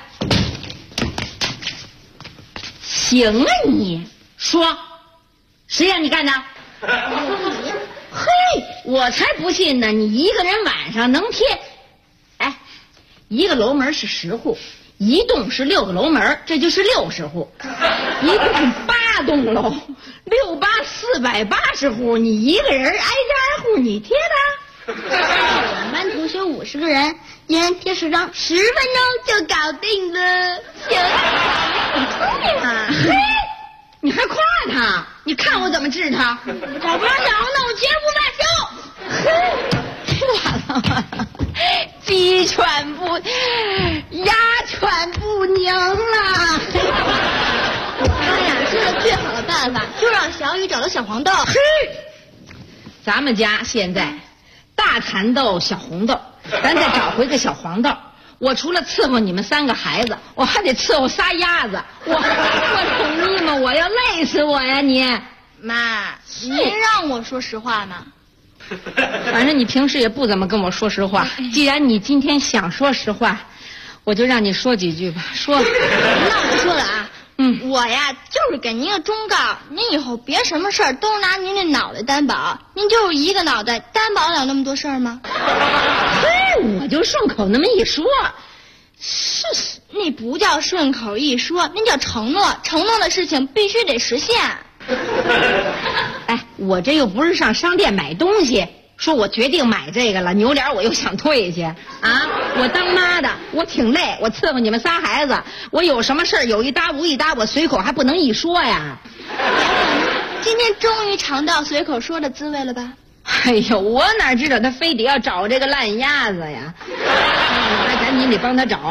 S20: 行啊你，说，谁让你干的？嘿，我才不信呢！你一个人晚上能贴？哎，一个楼门是10户，1栋是6个楼门，这就是60户。一共8栋楼，6、8、480户，你一个人挨家挨户你贴的？
S19: 我们班同学50个人，一人贴10张，10分钟就搞定了。行，很聪明嘛。
S20: 嘿，你还夸他？你看我怎么治他？
S19: 找不着小黄豆，我绝不罢休。
S20: 完了，鸡犬不，鸭犬不宁了。
S19: 妈呀，现在最好的办法就让小雨找到小黄豆。
S20: 嘿，咱们家现在大蚕豆、小红豆，咱再找回个小黄豆。我除了伺候你们3个孩子，我还得伺候仨鸭子，我容易吗？我要累死我呀！你
S19: 妈，您让我说实话吗？
S20: 反正你平时也不怎么跟我说实话，既然你今天想说实话，我就让你说几句吧。说，
S19: 那我说了啊，我呀就是给您个忠告，您以后别什么事儿都拿您那脑袋担保，您就是一个脑袋，担保了那么多事儿吗？
S20: 嘿，我就顺口那么一说，
S19: 是那不叫顺口一说，那叫承诺，承诺的事情必须得实现。
S20: 哎，我这又不是上商店买东西，说我决定买这个了，扭脸我又想退去啊！我当妈的，我挺累，我伺候你们仨孩子，我有什么事儿有一搭无一搭，我随口还不能一说呀。
S19: 今天终于尝到随口说的滋味了吧？
S20: 哎呦，我哪知道他非得要找这个烂鸭子呀！那赶紧得帮他找。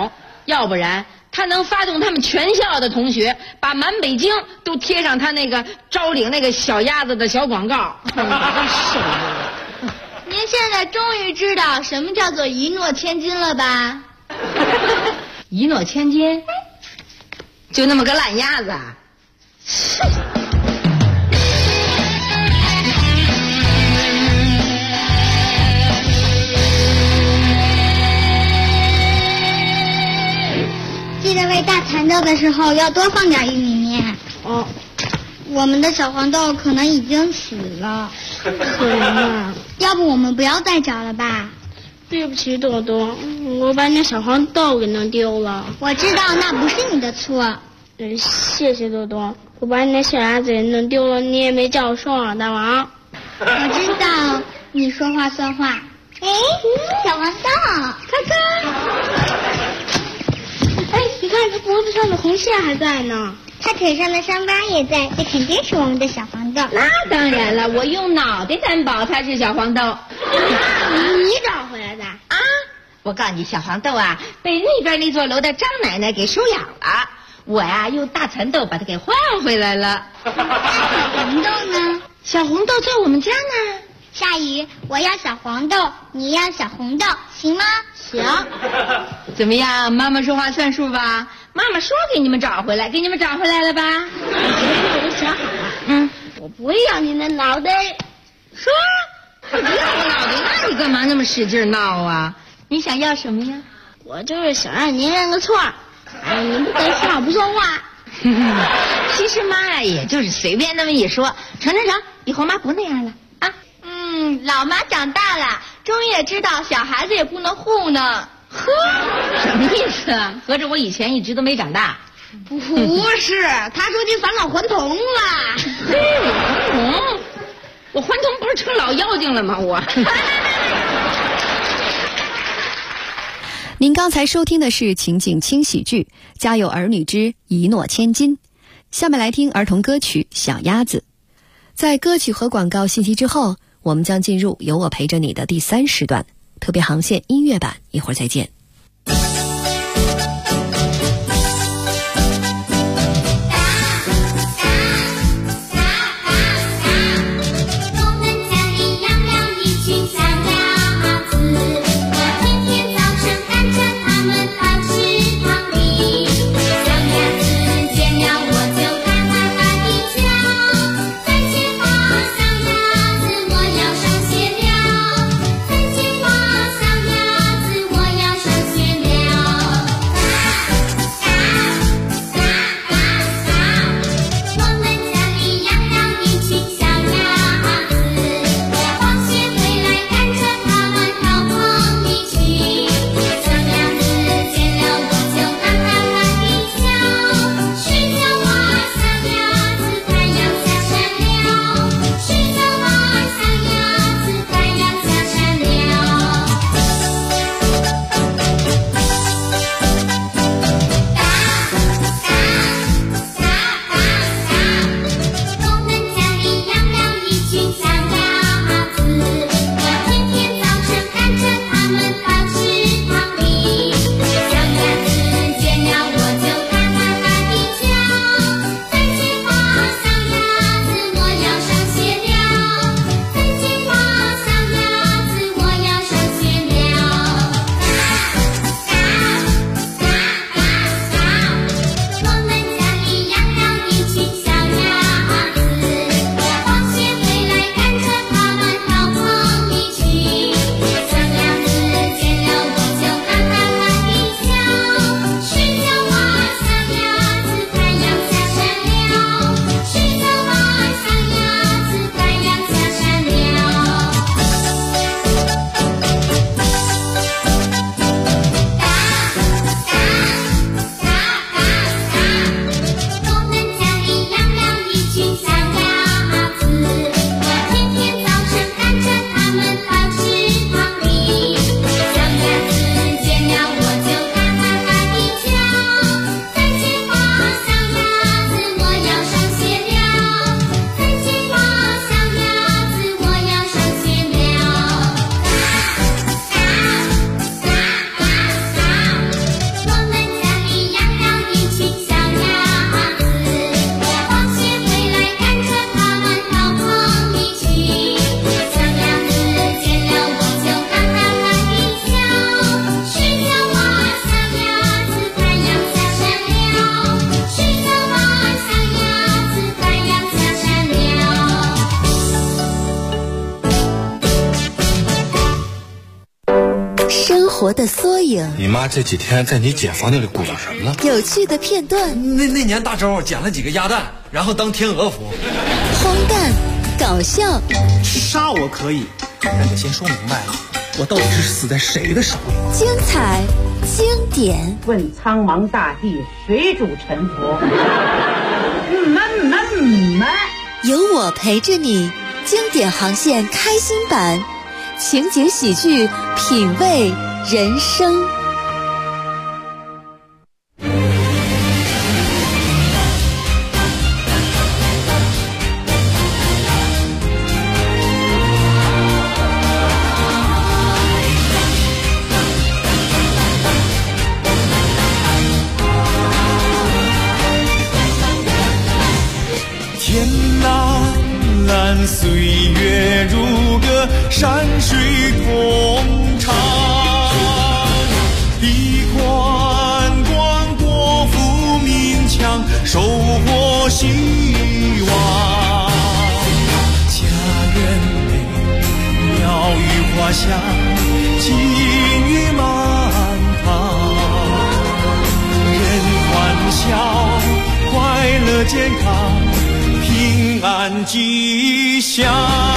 S20: 要不然他能发动他们全校的同学，把满北京都贴上他那个招领那个小鸭子的小广告。
S21: 您现在终于知道什么叫做一诺千金了吧？
S20: 一诺千金，就那么个烂鸭子啊！
S21: 记得喂大蚕豆的时候要多放点玉米面。哦，我们的小黄豆可能已经死了。可能啊。要不我们不要再找了吧？
S19: 对不起，多多，我把你的小黄豆给弄丢了。
S21: 我知道那不是你的错。
S19: 谢谢多多，我把你的小鸭子给弄丢了，你也没叫我说谎，大王。
S21: 我知道你说话算话。哎，小黄豆，
S19: 看看。哎，你看这脖子上的红线还在呢，
S21: 他腿上的伤疤也在，这肯定是我们的小黄豆。
S20: 那当然了，我用脑袋担保它是小黄豆。
S19: 你找回来的啊？
S20: 我告诉你，小黄豆啊，被那边那座楼的张奶奶给收养了。我呀，用大蚕豆把它给换回来了。
S21: 小红豆呢？
S20: 小红豆在我们家呢。
S21: 夏雨，我要小黄豆，你要小红豆，行吗？
S20: 行。怎么样，妈妈说话算数吧？妈妈说给你们找回来，给你们找回来了吧？
S19: 我都想好了。我不会要您的脑袋。
S20: 说，不要我脑袋，那你干嘛那么使劲闹啊？你想要什么呀？
S19: 我就是想让您认个错。哎，您不得话不说话。
S20: 其实妈呀，也就是随便那么一说，成，以后妈不那样了啊。
S21: 老妈长大了，终于也知道小孩子也不能糊弄。
S20: 呵，什么意思啊？合着我以前一直都没长大？
S21: 不是，他说你返老还童了。
S20: 嘿，我还童？我还童不是成老妖精了吗？我。
S13: 您刚才收听的是情景轻喜剧《家有儿女之一诺千金》，下面来听儿童歌曲《小鸭子》。在歌曲和广告信息之后，我们将进入有我陪着你的第3时段特别航线音乐版，一会儿再见。
S1: 小鸭子，我要上学了。
S2: 活的缩影。
S15: 你妈这几天在你姐房那里鼓捣什么呢？
S2: 有趣的片段。
S16: 那年大周捡了几个鸭蛋，然后当天鹅服。
S2: 荒诞，搞笑。
S17: 杀我可以，但得先说明白了，我到底是死在谁的手里？
S2: 精彩，经典。
S18: 问苍茫大地，谁主沉浮？
S2: 有我陪着你，经典航线开心版，情景喜剧，品味人生。
S14: 岁月如歌，山水同唱，地宽广，国富民强，收获希望。家园美，鸟语花香，金玉满堂，人欢笑，快乐健康，平安吉祥。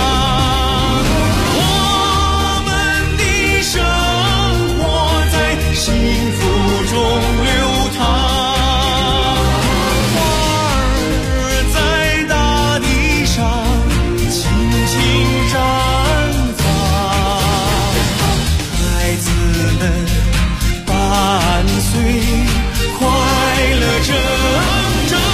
S14: 我们的生活在幸福中流淌，花儿在大地上轻轻绽放，孩子们伴随快乐成长。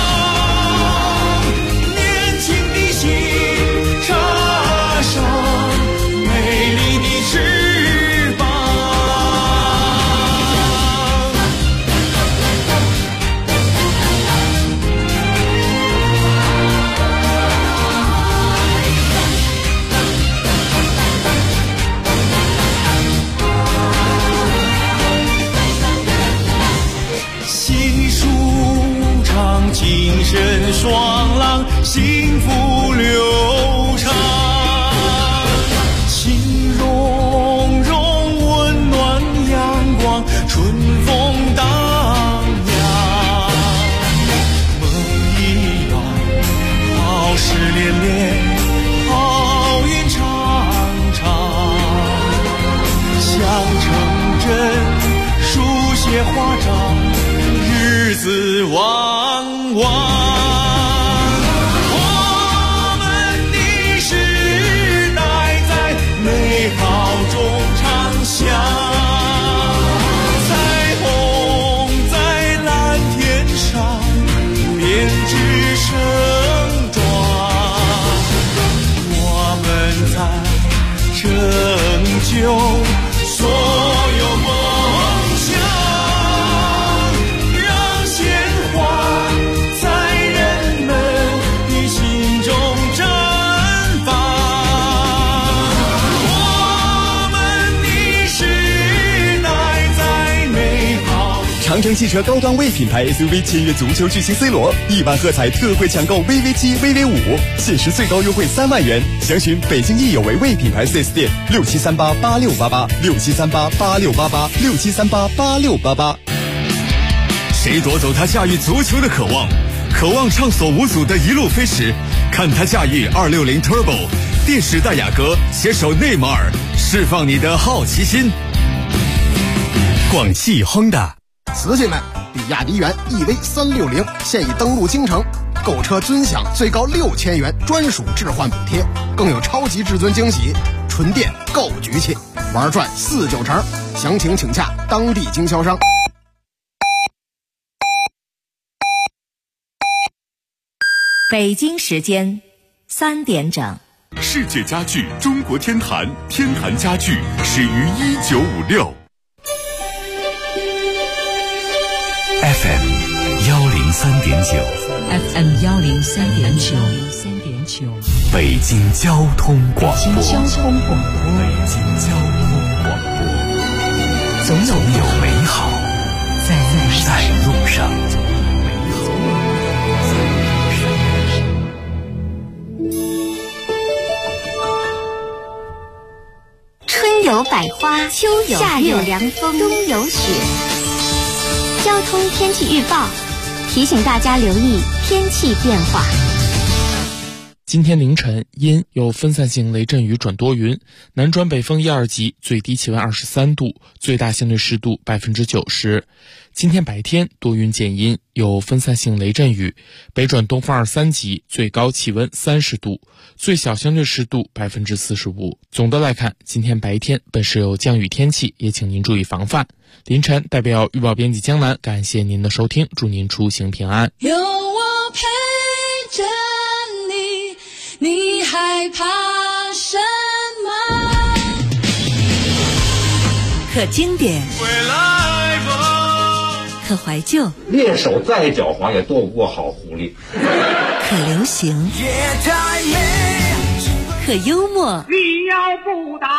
S14: 精神爽朗，幸福流畅，情融融，温暖阳光，春风荡漾。梦一圆，好事连连，好运长长。想成真，书写华章，日子旺旺。我们的时代在美好中长响，彩虹在蓝天上编织盛装，我们在拯救所有梦想。
S1: 长城汽车高端 V 品牌 SUV 签约足球巨星 C 罗，1万喝彩特惠抢购 VV7、VV5，限时最高优惠3万元。详询北京益有为 V 品牌 4S 店67388688，67388688，67388688。
S3: 谁夺走他驾驭足球的渴望？渴望畅所无阻的一路飞驰，看他驾驭260 Turbo， 电时代雅阁携手内马尔，释放你的好奇心。广汽 Honda。
S22: 瓷器们，比亚迪元 EV360现已登陆京城，购车尊享最高6000元专属置换补贴，更有超级至尊惊喜，纯电够局气，玩转49成。详情请洽当地经销商。
S23: 北京时间3点整。
S3: 世界家具中国天坛，天坛家具始于1956。
S6: FM 103.9
S23: FM 103.9
S6: 北京交通广播，
S23: 北京交通广播，总有
S6: 美好在路上。
S7: 春游有百花，秋有夏有凉风，冬有雪。交通天气预报提醒大家留意天气变化。
S4: 今天凌晨阴，有分散性雷阵雨转多云，南转北风1、2级，最低气温23度，最大相对湿度90%。今天白天多云见阴，有分散性雷阵雨，北转东风2、3级，最高气温30度，最小相对湿度45%。总的来看，今天白天本是有降雨天气，也请您注意防范。凌晨代表预报编辑江南，感谢您的收听，祝您出行平安。
S9: 有我陪着你，你害怕什么？
S23: 可经典，可怀旧，
S10: 猎手再狡猾也斗不过好狐狸。
S23: 可流行，可幽默。
S11: 你要不打，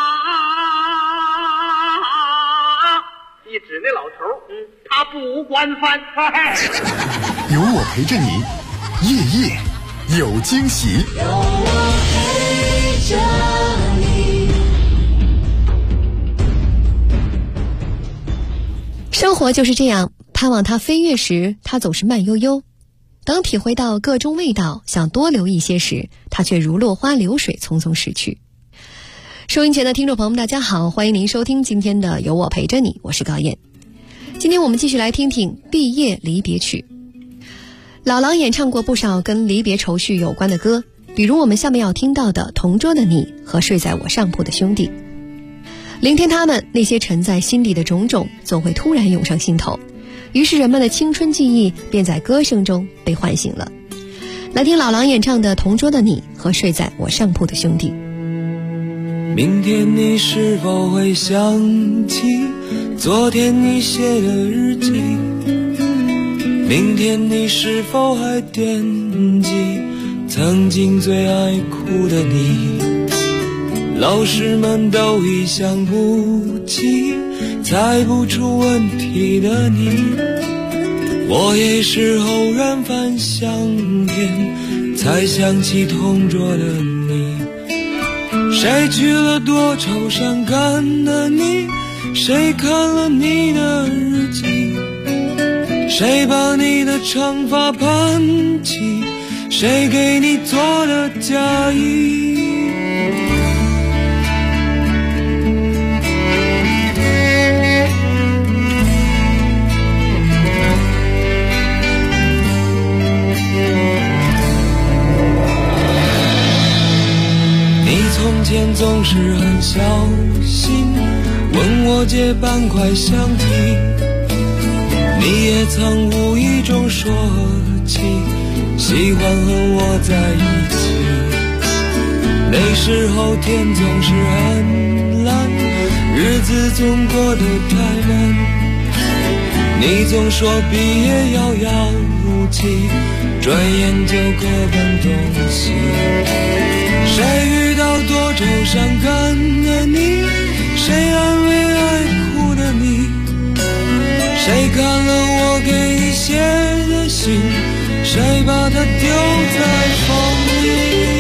S11: 你指那老头，他不惯犯。
S1: 有我陪着你，夜夜有惊喜。
S9: 有我陪着你。
S13: 生活就是这样，盼望它飞跃时，它总是慢悠悠；等体会到各种味道，想多留一些时，它却如落花流水，匆匆逝去。收音前的听众朋友们，大家好，欢迎您收听今天的有我陪着你，我是高燕。今天我们继续来听听毕业离别曲。老狼演唱过不少跟离别愁绪有关的歌，比如我们下面要听到的《同桌的你》和《睡在我上铺的兄弟》。聆听他们，那些沉在心底的种种总会突然涌上心头，于是人们的青春记忆便在歌声中被唤醒了。来听老狼演唱的《同桌的你》和《睡在我上铺的兄弟》。
S14: 明天你是否会想起昨天你写的日记？明天你是否还惦记曾经最爱哭的你？老师们都已想不起猜不出问题的你，我也是偶然翻相片才想起同桌的你。谁去了多愁善感的你？谁看了你的日记？谁把你的长发盘起？谁给你做的嫁衣？从前总是很小心问我借半块橡皮，你也曾无意中说起喜欢和我在一起。那时候天总是很蓝，日子总过得太慢，你总说毕业遥遥无期，转眼就各奔东西。谁遇到多愁善感的你？谁安慰爱哭的你？谁看了我给你写的信？谁把它丢在风里？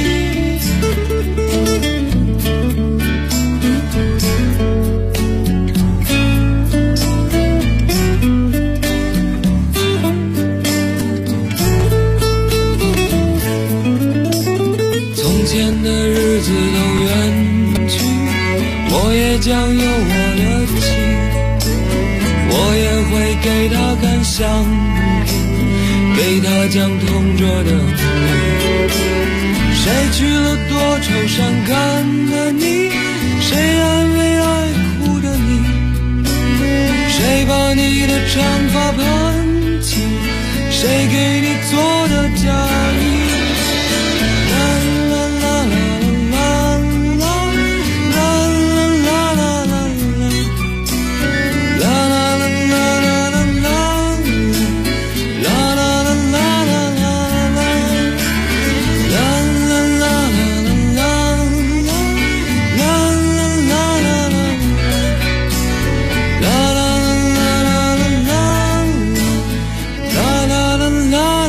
S14: 的日子都远去，我也将有我的妻，我也会给她看相片，给她讲同桌的你。谁去了多愁善感的你？谁安慰爱哭的你？谁把你的长发盘起？谁给你做的嫁衣？la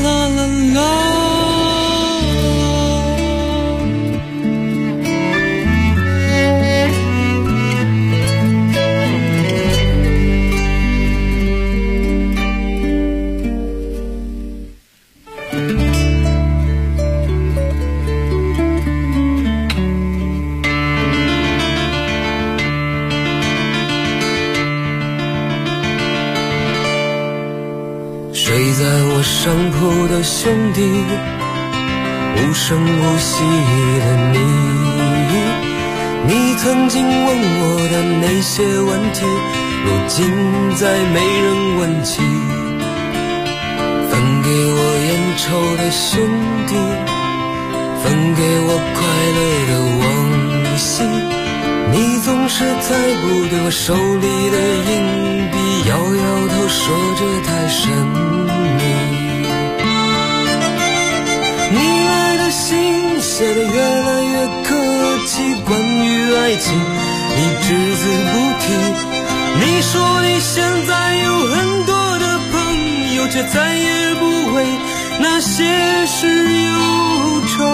S5: 上铺的兄弟，无声无息的你曾经问我的那些问题，如今再没人问起。分给我烟抽的兄弟，分给我快乐的往昔，你总是在不对我手里的硬币摇摇头，说着太神秘。你来的信写得越来越客气，关于爱情你只字不提。你说你现在有很多的朋友，却再也不为那些事忧愁。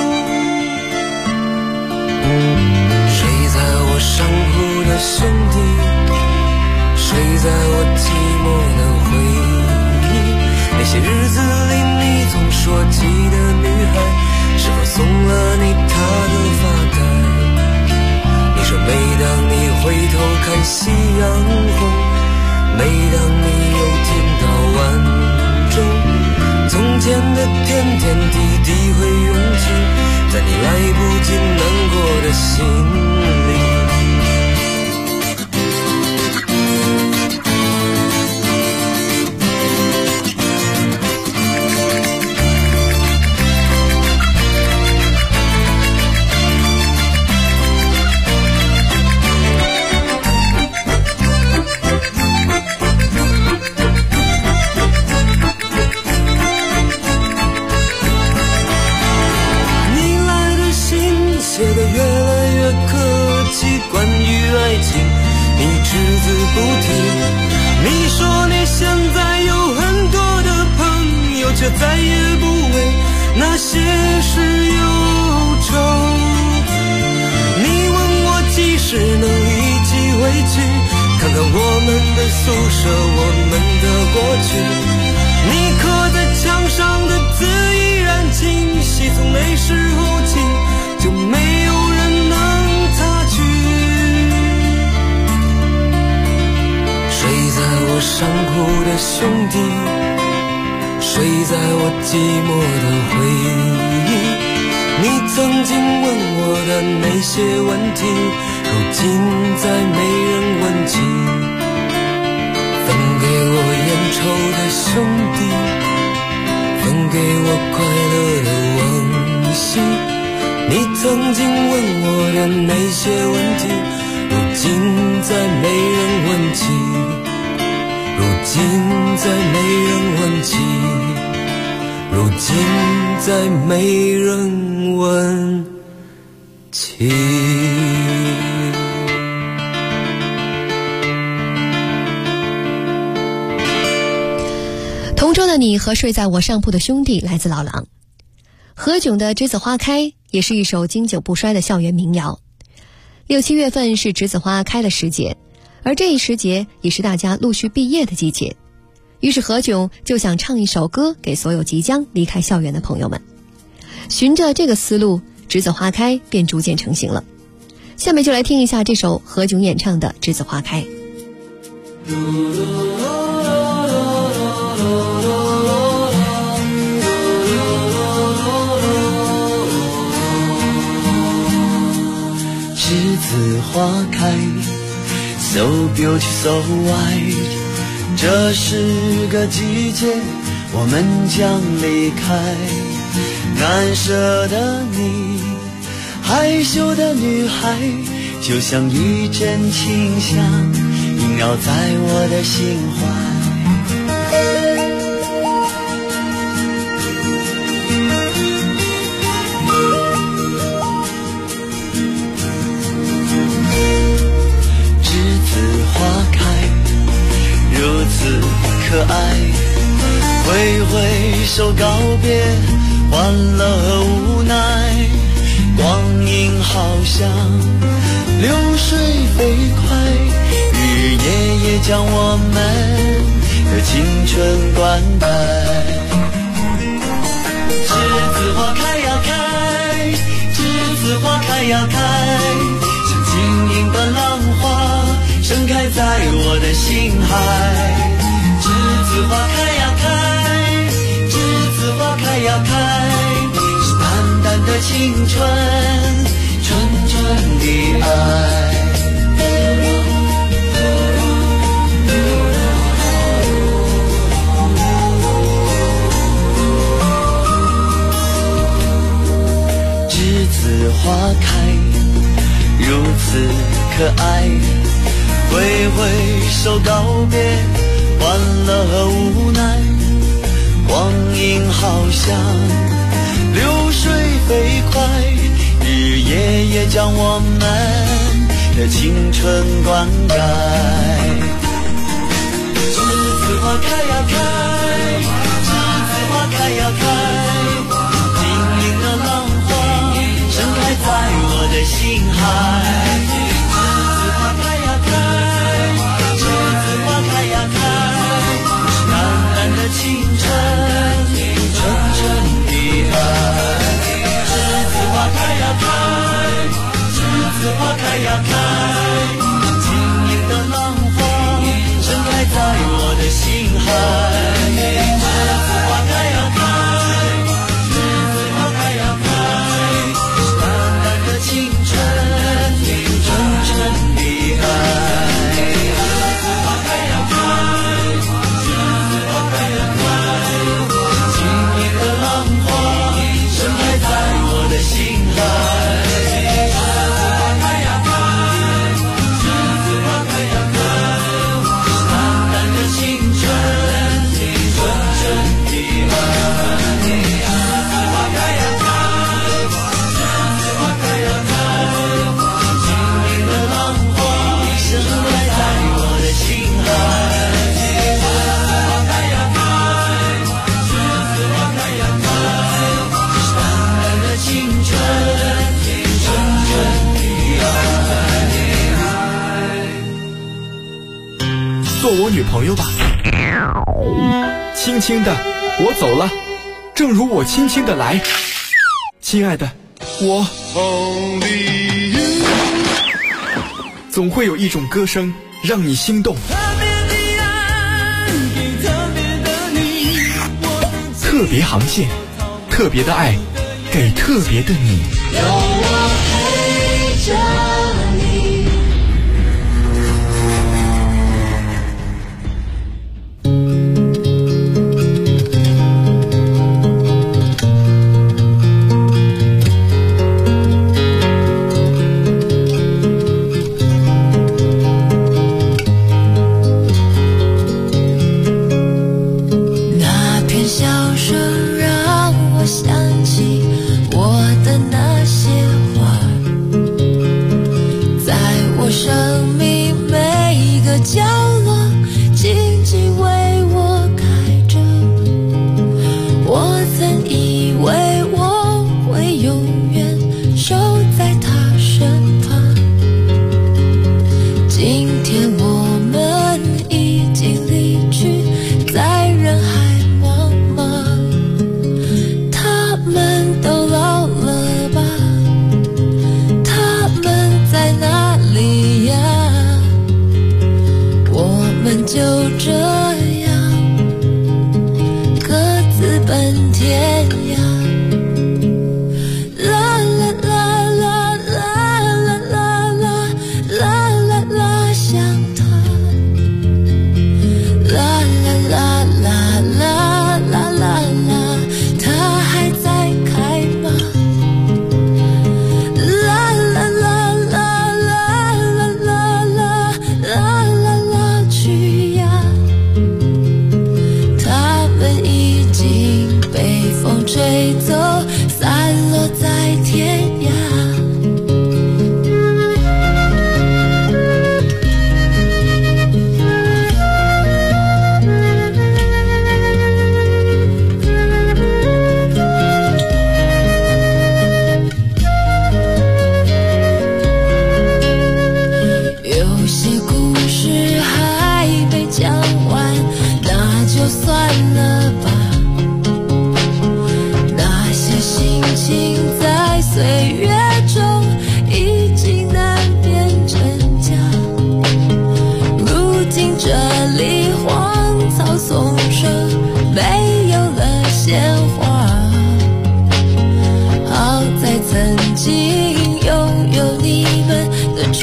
S5: 睡在我上铺的兄弟，睡在我寂寞的回忆。那些日子里你总说起的女孩，是否送了你她的发带？你说每当你回头看夕阳红，每当你又听到晚钟，从前的点点滴滴会涌起，在你来不及难过的心里。关于爱情你只字不提，你说你现在有很多的朋友，却再也不为那些事忧愁。你问我几时能一起回去，看看我们的宿舍，我们的过去。你刻在墙上的字依然清晰，从那时候起就没有人能擦去。睡在我上铺的兄弟，睡在我寂寞的回忆。你曾经问我的那些问题，如今再没人问起。分给我烟抽的兄弟，分给我快乐的往昔。你曾经问我的那些问题，如今再没人问起，如今再没人问起，如今再没人问起。
S13: 同桌的你和睡在我上铺的兄弟来自老狼。何炅的《栀子花开》也是一首经久不衰的校园民谣。6、7月份是栀子花开的时节，而这一时节也是大家陆续毕业的季节。于是何炅就想唱一首歌给所有即将离开校园的朋友们。循着这个思路，栀子花开便逐渐成型了。下面就来听一下这首何炅演唱的《栀子花开》。
S8: 栀子花开 So beautiful, so white， 这是个季节，我们将离开。难舍的你，害羞的女孩，就像一阵清香，萦绕在我的心怀。如此可爱，挥挥手告别欢乐和无奈，光阴好像流水飞快，日日夜夜将我们的青春灌溉。栀子花开呀开，栀子花开呀开，像晶莹的浪花盛开在我的心海。栀子花开呀开，栀呀开，是淡淡的青春，纯纯的爱。栀子花开，如此可爱，挥挥手告别欢乐和无奈，光阴好像流水飞快，日夜也将我们的青春灌溉。栀子花开呀开，栀子花开呀开，晶莹的浪花盛开在我的心海。栀子花开呀开，栀子花开呀开，是淡淡的青春，纯纯的爱。栀子花开呀开，栀子花开呀开，晶莹的浪花盛开在我的心海。栀子花开呀开，栀子花开呀开，是淡淡的青春，纯纯的爱。栀子花开呀开，栀子花开呀开，晶莹的浪花盛开在我的心海。栀子花开呀开，栀子花开呀开，是淡淡的青春，纯纯的爱。栀子花开呀开，栀子花开呀开，晶莹的浪花盛开在我的心海。栀子花开呀开，栀子花开呀开，是淡淡的青春，纯纯的爱。
S12: 做我女朋友吧，轻轻的我走了，正如我轻轻的来。亲爱的，我总会有一种歌声让你心动，特别航线，特别的爱，给特别的你。
S9: 有我陪着你。 那片笑声让我想起我的那些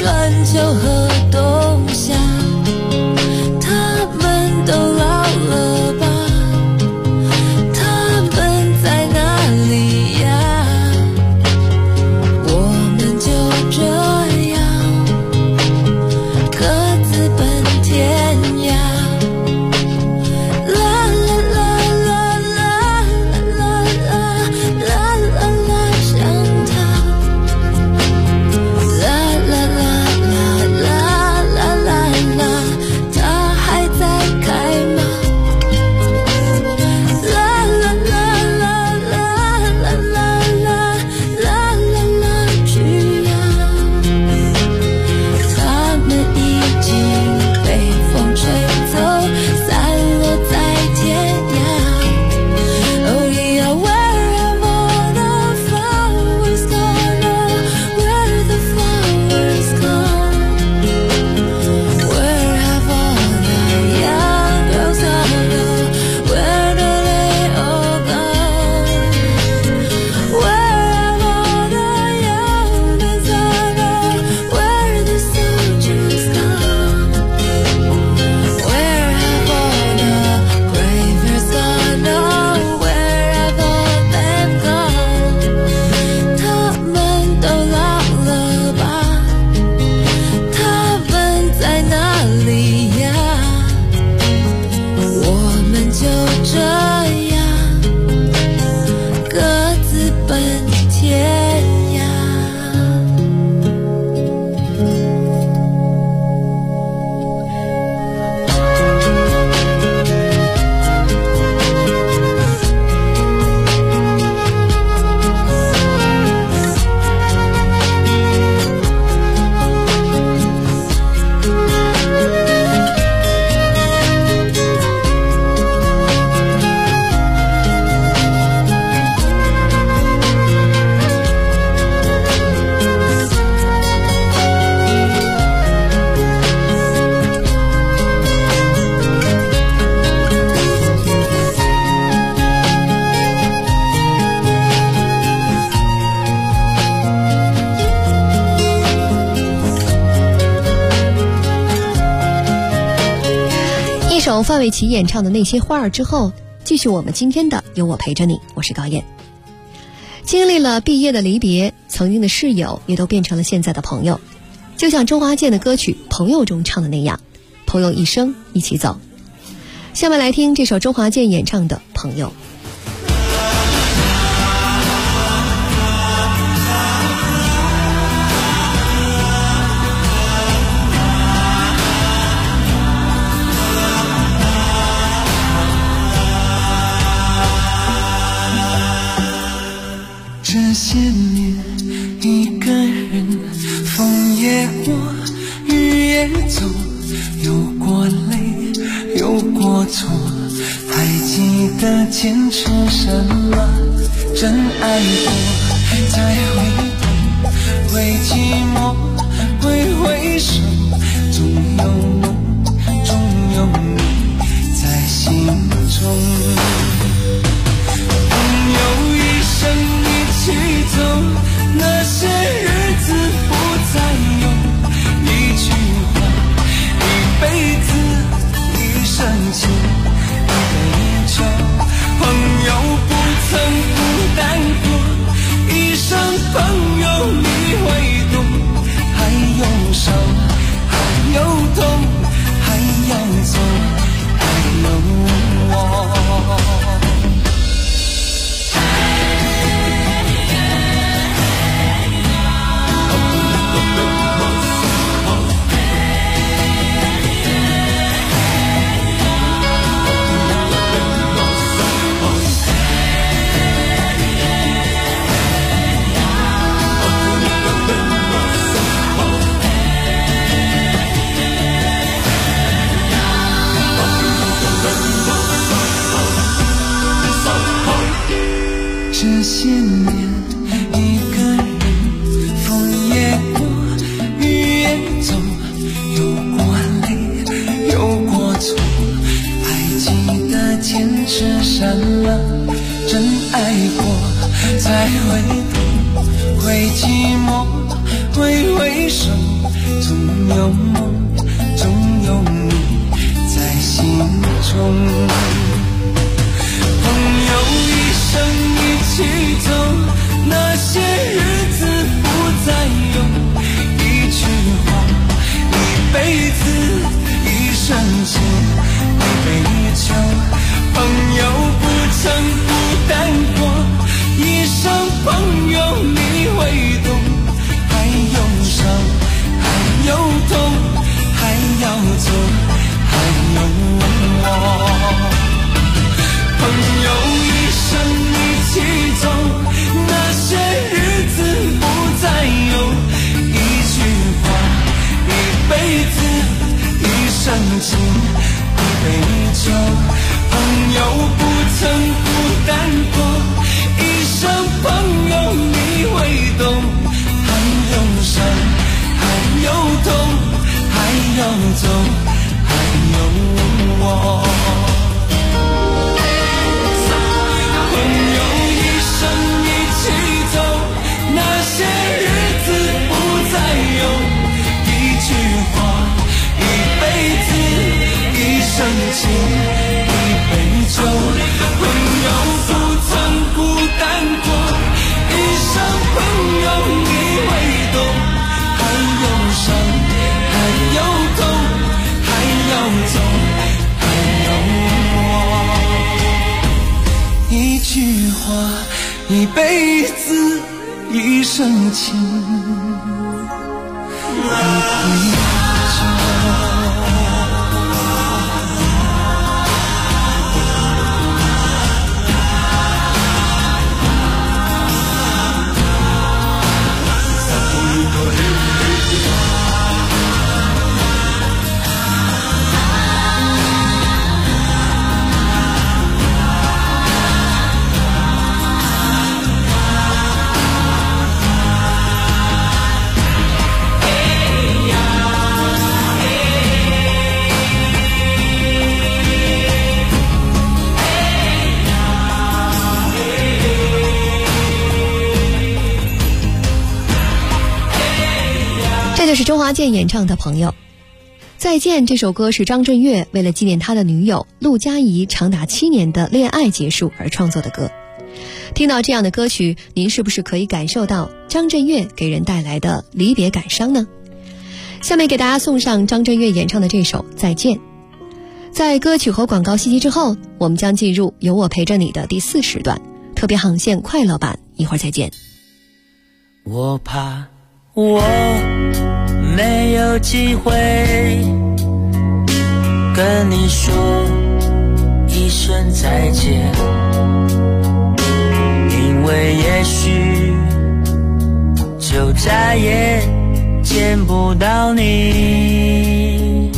S9: 春秋和冬夏，他们都老了吧？他们在哪里呀？我们就这样各自奔天涯。啦啦啦啦啦啦啦啦啦啦，想他。啦啦啦啦啦啦啦啦，他还在开吗？啦啦啦啦啦啦啦啦啦啦啦，去呀！他们已经被风吹走，散落在天涯。Oh yeah, where have all the flowers gone? Oh, where the flowers gone? Where have all the young girls gone? Oh, where do they all gone? Where have all the young men gone? Oh, where are the soldiers gone? Where have all the bravers gone? Oh, where have all them gone? 他们都老了吧？他们在哪里呀？我们就这样各自奔天涯。
S13: 一首范玮琪演唱的《那些花儿》之后，继续我们今天的有我陪着你，我是高燕。经历了毕业的离别，曾经的室友也都变成了现在的朋友，就像周华健的歌曲《朋友》中唱的那样，朋友一生一起走。下面来听这首周华健演唱的《朋友》。
S14: 这些年一个人，风也过，雨也走，有过泪，有过错，还记得坚持什么？真爱过，再回头，会寂寞，会回首，总有我，总有你在心中。朋友一生一起走，那些日子不再有，一句话，一辈子，一生情，一杯酒。朋友不曾孤单过，一生朋子一生情。
S13: 这就是周华健演唱的《朋友》。再见这首歌是张震岳为了纪念他的女友陆佳怡长达7年的恋爱结束而创作的歌。听到这样的歌曲，您是不是可以感受到张震岳给人带来的离别感伤呢？下面给大家送上张震岳演唱的这首《再见》。在歌曲和广告信息之后，我们将进入有我陪着你的第4时段特别航线快乐版，一会儿再见。
S5: 我怕我没有机会跟你说一声再见，因为也许就再也见不到你。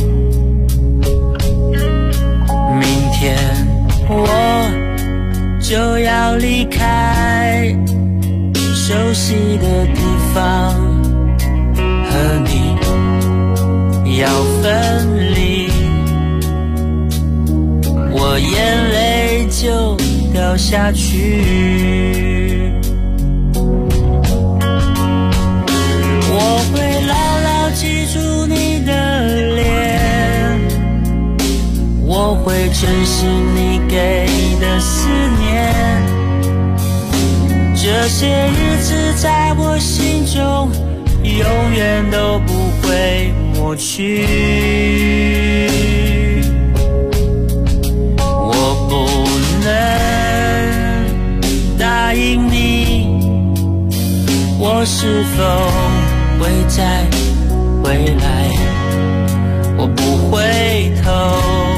S5: 明天我就要离开熟悉的地方，和你要分离，我眼泪就掉下去。我会牢牢记住你的脸，我会珍惜你给的思念，这些日子在我心中永远都不会抹去。我不能答应你，我是否会再回来，我不回头，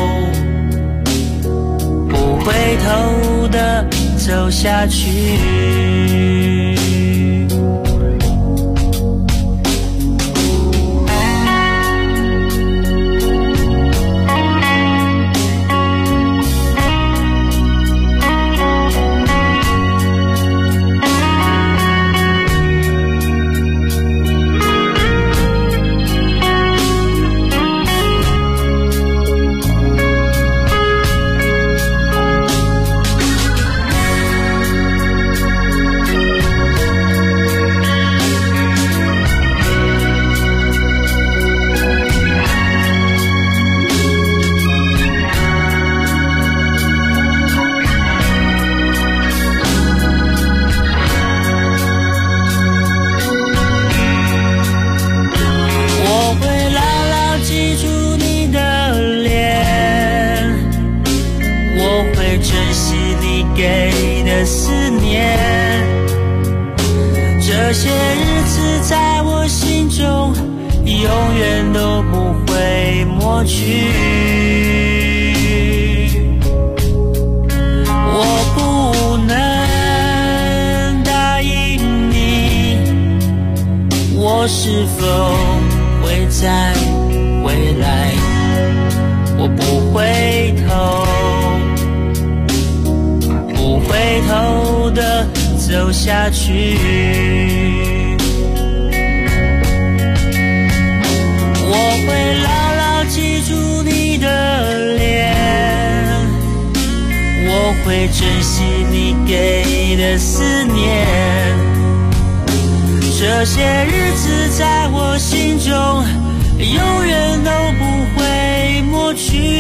S5: 不回头的走下去。这些日子在我心中永远都不会抹去。我不能答应你，我是否会再回来，我不回头，不回头的走下去。我会牢牢记住你的脸，我会珍惜你给的思念，这些日子在我心中永远都不会抹去。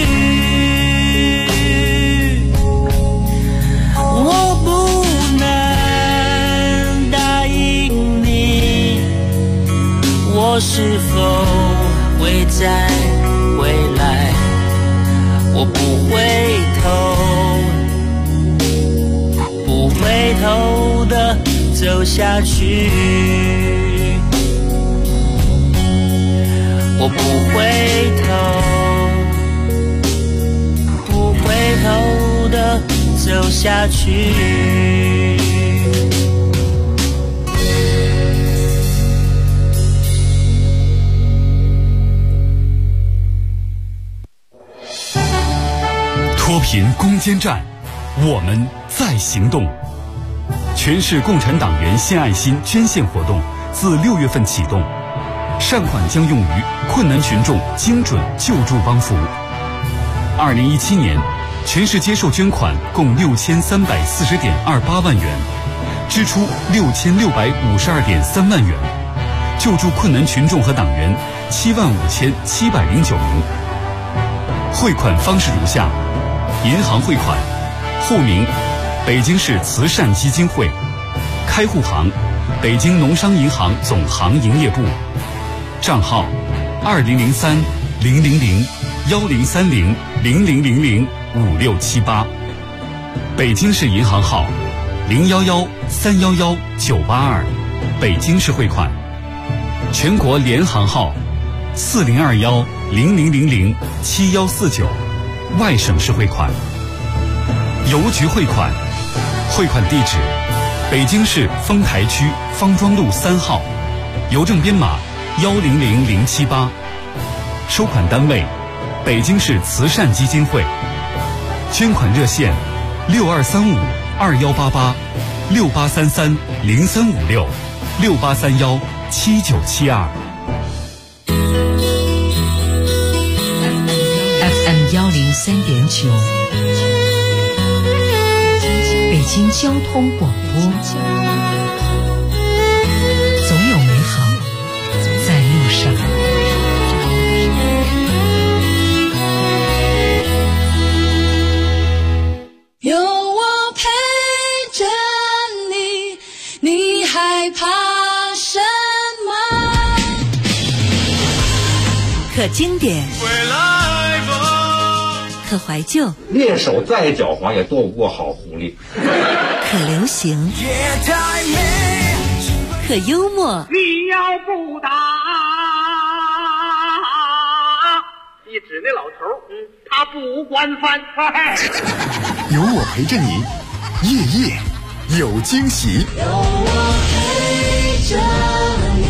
S5: 我不能答应你，我是否会再回来，我不回头，不回头的
S8: 走下去，我不回头，不回头的走下去。
S3: 脱贫攻坚战，我们在行动。全市共产党员献爱心捐献活动自6月份启动，善款将用于困难群众精准救助帮扶。2017年，全市接受捐款共6340.28万元，支出6652.3万元，救助困难群众和党员75709名。汇款方式如下：银行汇款，户名北京市慈善基金会，开户行北京农商银行总行营业部，账号2030-000-1030-0000-5678，北京市银行号011-311-982，北京市汇款，全国联行号4021-0000-7149，外省市汇款。邮局汇款，汇款地址北京市丰台区方庄路3号，邮政编码100078，收款单位北京市慈善基金会，捐款热线6235-2833-0356-6831-7972。
S23: FM 103.9，北京交通广播，总有美好在路上。
S9: 有我陪着你，你害怕什么？
S23: 可经典，可怀旧，
S10: 猎手再狡猾也躲不过好狐狸。
S23: 可流行，可幽默。
S11: 你要不打，你指那老头，他不惯犯。
S1: 有我陪着你，夜夜有惊喜。
S9: 有我陪着你。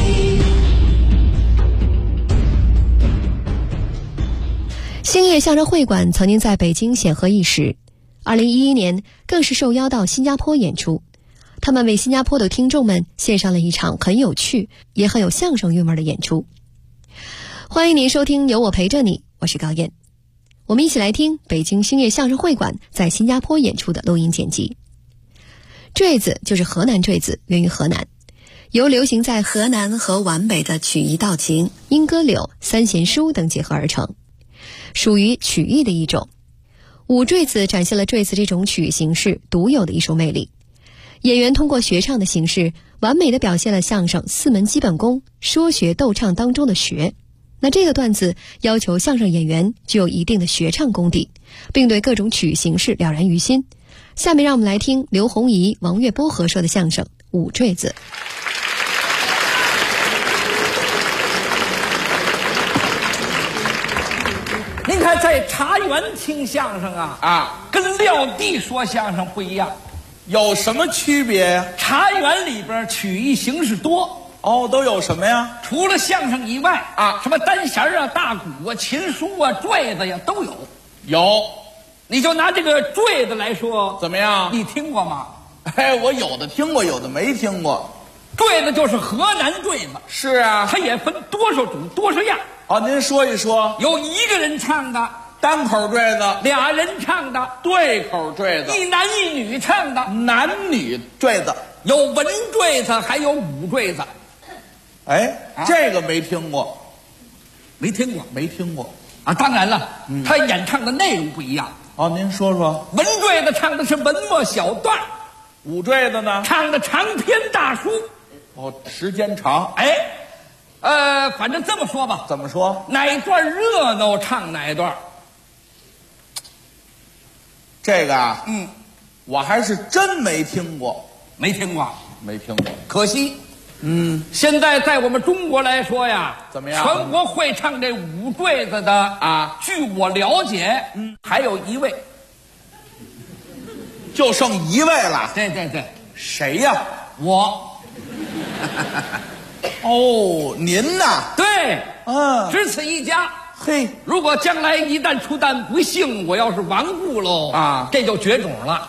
S13: 星夜相声会馆曾经在北京显赫一时，2011年更是受邀到新加坡演出。他们为新加坡的听众们献上了一场很有趣也很有相声韵味的演出。欢迎您收听有我陪着你，我是高燕。我们一起来听北京星夜相声会馆在新加坡演出的录音剪辑。坠子就是河南坠子，源于河南，由流行在河南和皖北的曲艺道情、莺歌柳、三弦书等结合而成，属于曲艺的一种。舞坠子展现了坠子这种曲艺形式独有的艺术魅力。演员通过学唱的形式，完美地表现了相声4门基本功说学逗唱当中的学。那这个段子要求相声演员具有一定的学唱功底，并对各种曲艺形式了然于心。下面让我们来听刘洪怡、王月波合说的相声《舞坠子》。
S19: 您看，在茶园听相声跟撂地说相声不一样，
S20: 有什么区别呀？
S19: 茶园里边曲艺形式多
S20: 都有什么呀？
S19: 除了相声以外什么单弦大鼓琴书坠子呀都有。
S20: 有，
S19: 你就拿这个坠子来说，
S20: 怎么样？
S19: 你听过吗？
S20: 我有的听过，有的没听过。
S19: 坠子就是河南坠子。
S20: 是啊，
S19: 它也分多少种多少样。
S20: 您说一说。
S19: 有一个人唱的
S20: 单口坠子，
S19: 俩人唱的
S20: 对口坠子，
S19: 一男一女唱的
S20: 男女坠子，
S19: 有文坠子还有武坠子。
S20: 这个没听过。
S19: 没听过？
S20: 没听过
S19: 当然了，他演唱的内容不一样。
S20: 您说说。
S19: 文坠子唱的是文末小段，
S20: 武坠子呢
S19: 唱的长篇大书。
S20: 时间长。
S19: 反正这么说吧。
S20: 怎么说？
S19: 哪一段热闹唱哪一段。
S20: 这个我还是真没听过。
S19: 没听过？
S20: 没听过。
S19: 可惜，现在在我们中国来说呀，
S20: 怎么样？
S19: 全国会唱这五坠子的啊，据我了解，还有一位，
S20: 就剩一位了。
S19: 对对对，
S20: 谁呀？
S19: 我。
S20: 哦，您呐？
S19: 对，只此一家。
S20: 嘿，
S19: 如果将来一旦出旦不幸，我要是亡故喽啊，这就绝种了。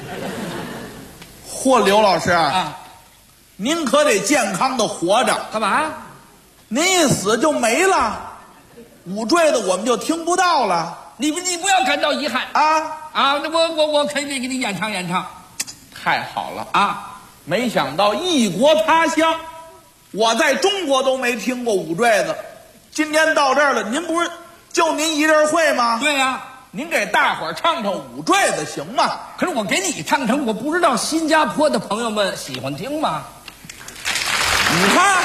S20: 嚯，刘老师啊，您可得健康的活着。
S19: 干嘛？
S20: 您一死就没了，五坠子我们就听不到了。
S19: 你不要感到遗憾啊！我肯定给你演唱演唱。
S20: 太好了啊！没想到异国他乡，我在中国都没听过五坠子。今天到这儿了，您不是就您一人会吗？
S19: 对呀，
S20: 您给大伙儿唱唱五坠子行吗？
S19: 可是我给你唱唱，我不知道新加坡的朋友们喜欢听吗？
S20: 你看，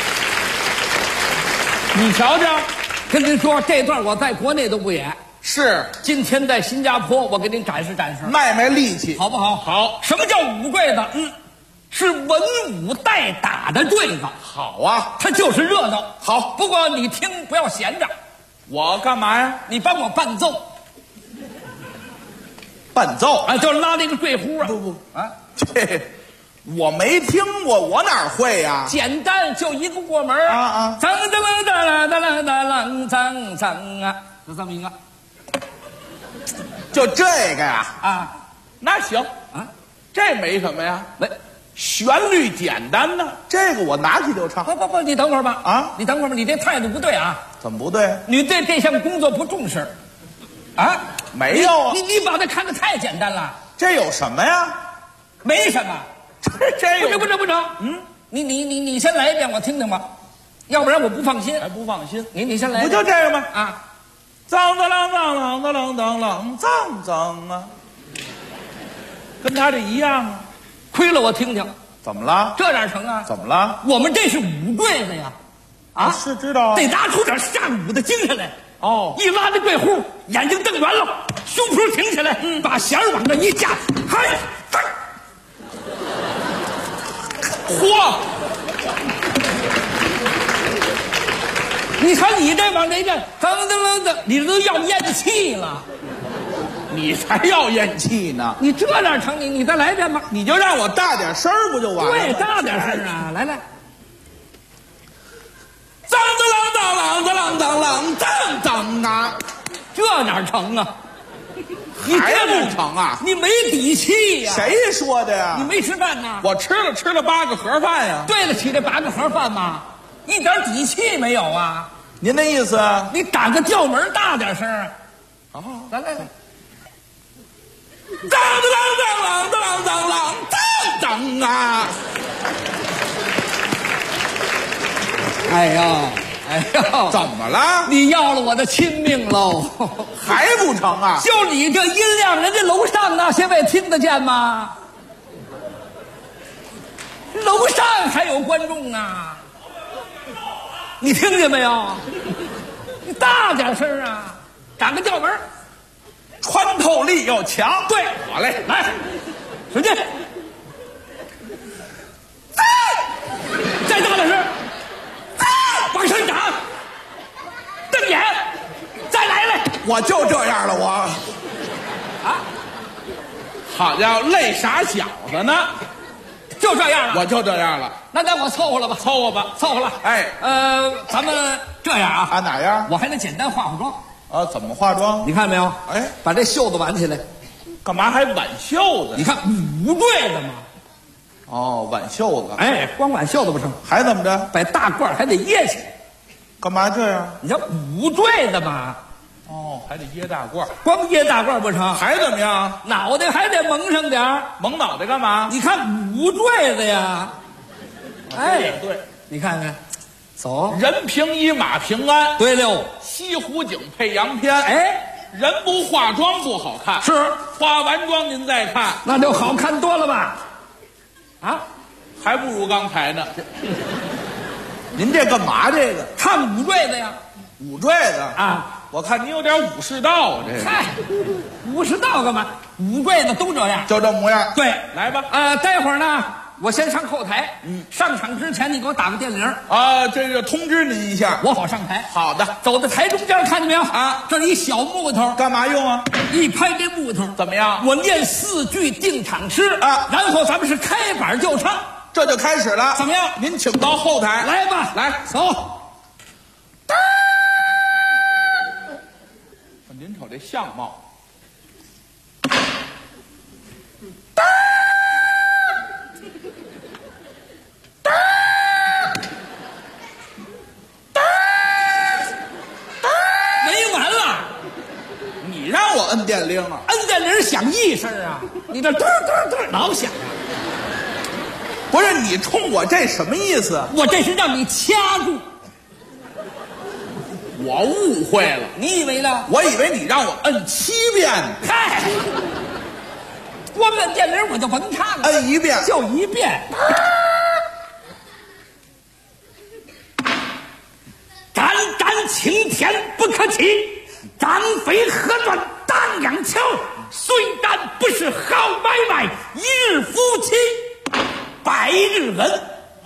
S20: 你瞧瞧，
S19: 跟您说，这段我在国内都不演，
S20: 是
S19: 今天在新加坡，我给您展示展示，
S20: 卖卖力气，
S19: 好不好？
S20: 好。
S19: 什么叫五坠子？是文武带打的坠子。
S20: 好啊，
S19: 它就是热闹。
S20: 好，
S19: 不过你听不要闲着。
S20: 我干嘛呀？
S19: 你帮我伴奏。
S20: 伴奏
S19: 啊，就拉那个坠呼啊。
S20: 不啊，这我没听过，我哪会呀？
S19: 简单，就一个过门
S20: 啊！
S19: 噌噌噔噔噔噔噌噌啊，就这么一个。
S20: 就这个呀？
S19: 啊，
S20: 那行啊，这没什么呀，旋律简单呢，这个我拿起就唱。
S19: 不，你等会儿吧。啊，你等会儿吧，你这态度不对啊。
S20: 怎么不对？
S19: 你对这项工作不重视。啊，
S20: 没有啊。
S19: 你把它看得太简单了。
S20: 这有什么呀？
S19: 没什么。
S20: 这
S19: 不成。你先来一遍，我听听吧，要不然我不放心。
S20: 还不放心？
S19: 你先来。
S20: 不就这个吗？
S19: 啊，
S20: 脏的啷当啷的啷当啷脏啊，跟他这一样啊。
S19: 亏了我听听，
S20: 怎么了？
S19: 这哪成啊？
S20: 怎么了？
S19: 我们这是五坠子呀，啊，
S20: 是知道啊，
S19: 得拿出点上武的精神来。
S20: 哦，
S19: 一拉这坠呼，眼睛瞪圆了，胸脯挺起来，把弦往这一架，嗨，嚯！你瞧你这往这一站，噔噔噔噔，你都要咽气了。
S20: 你才要咽气呢！
S19: 你这哪成？你再来一遍吧。
S20: 你就让我大点声不就完了？
S19: 对，大点声啊！来，
S20: 当当啷当啷当啷当当啊！
S19: 这哪成啊？你
S20: 还不成啊？
S19: 你没底气呀！
S20: 谁说的呀？
S19: 你没吃饭呐？
S20: 我吃了8个盒饭呀！
S19: 对得起这8个盒饭吗？一点底气没有啊？
S20: 您的意思？
S19: 你打个调门大点声。
S20: 哦，
S19: 来。
S20: 当当当当当当当啊！
S19: 哎呦，
S20: 怎么了？
S19: 你要了我的亲命喽！
S20: 还不成啊？
S19: 就你这音量，人家楼上那些位听得见吗？楼上还有观众呢，你听见没有？你大点声啊！打个调门。
S20: 穿透力要强，
S19: 对，
S20: 好嘞，
S19: 来，使劲，再大点声，往上涨，瞪眼，再来，
S20: 我就这样了，我
S19: 啊，
S20: 好家伙，累傻小子呢，
S19: 就这样了，
S20: 我就这样了，
S19: 那我凑合了吧，
S20: 凑合了，
S19: 哎，咱们这样啊，
S20: 哪样？
S19: 我还得简单化妆。
S20: 啊，怎么化妆？
S19: 你看没有？
S20: 哎，
S19: 把这袖子挽起来，
S20: 干嘛还挽袖子？
S19: 你看五坠子嘛。
S20: 哦，挽袖子。
S19: 哎，光挽袖子不成，
S20: 还怎么着？
S19: 把大褂还得掖起来。
S20: 干嘛这样？
S19: 你瞧五坠子嘛。
S20: 哦，还得掖大褂，
S19: 光掖大褂不成，
S20: 还怎么样？
S19: 脑袋还得蒙上点儿。
S20: 蒙脑袋干嘛？
S19: 你看五坠子呀。
S20: 哎，对，
S19: 你看看。走，
S20: 人平一马平安。
S19: 对溜，
S20: 西湖景配洋片。
S19: 哎，
S20: 人不化妆不好看，
S19: 是
S20: 化完妆您再看，
S19: 那就好看多了吧？啊，
S20: 还不如刚才呢。您这干嘛？这个
S19: 唱五坠子呀？
S20: 五坠子
S19: 啊？
S20: 我看您有点武士道啊，这个。
S19: 嗨，武士道干嘛？五坠子都这样，
S20: 就这模样。
S19: 对，
S20: 来吧。
S19: 待会儿呢。 我先上后台。上场之前你给我打个电铃
S20: 啊，这个通知您一下，
S19: 我好上台。
S20: 好的，
S19: 走到台中间，看见没有啊？这是一小木头，
S20: 干嘛用啊？
S19: 一拍这木头
S20: 怎么样？
S19: 我念4句定场诗啊，然后咱们是开板就唱，
S20: 这就开始了。
S19: 怎么样？
S20: 您请到后台
S19: 来吧，
S20: 来
S19: 走。
S20: 您瞅这相貌。
S19: 没完了！
S20: 你让我摁电铃啊？
S19: 摁电铃响1声啊！你这嘚嘚嘚老响啊！
S20: 不是你冲我这什么意思？
S19: 我这是让你掐住。
S20: 我误会了，
S19: 你以为呢？
S20: 我以为你让我摁7遍。
S19: 嗨，光摁电铃我就甭唱了，
S20: 摁1遍，
S19: 就1遍。杆杆青天不可欺，张飞何断当阳桥。虽然不是好买卖，一日夫妻百日恩。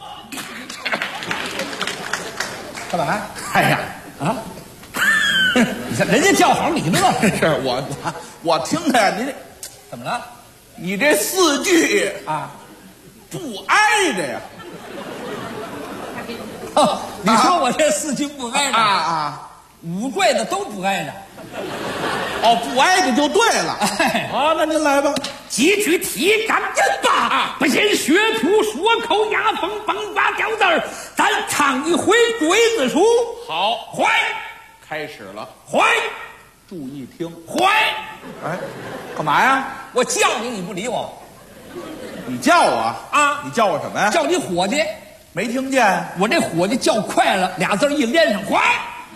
S19: 干嘛？哎呀！啊！你看人家叫好，你呢？
S20: 是我听着您
S19: 怎么了？
S20: 你这4句
S19: 啊，
S20: 不挨着呀？
S19: 哦，你说我这4句不挨着
S20: 啊
S19: ，5跪的都不挨着。
S20: 哦，不挨着就对了。
S19: 哎，
S20: 好，那您来吧。
S19: 几句体感人吧，不嫌学徒说口牙缝崩发掉字儿，咱唱一回鬼子书。
S20: 好，
S19: 坏，
S20: 开始了。
S19: 坏，
S20: 注意听。
S19: 坏，
S20: 哎，干嘛呀？
S19: 我叫你，你不理我。
S20: 你叫我
S19: 啊？
S20: 你叫我什么呀？
S19: 叫你伙计。
S20: 没听见。
S19: 我这伙计叫快了，2字一连上，坏。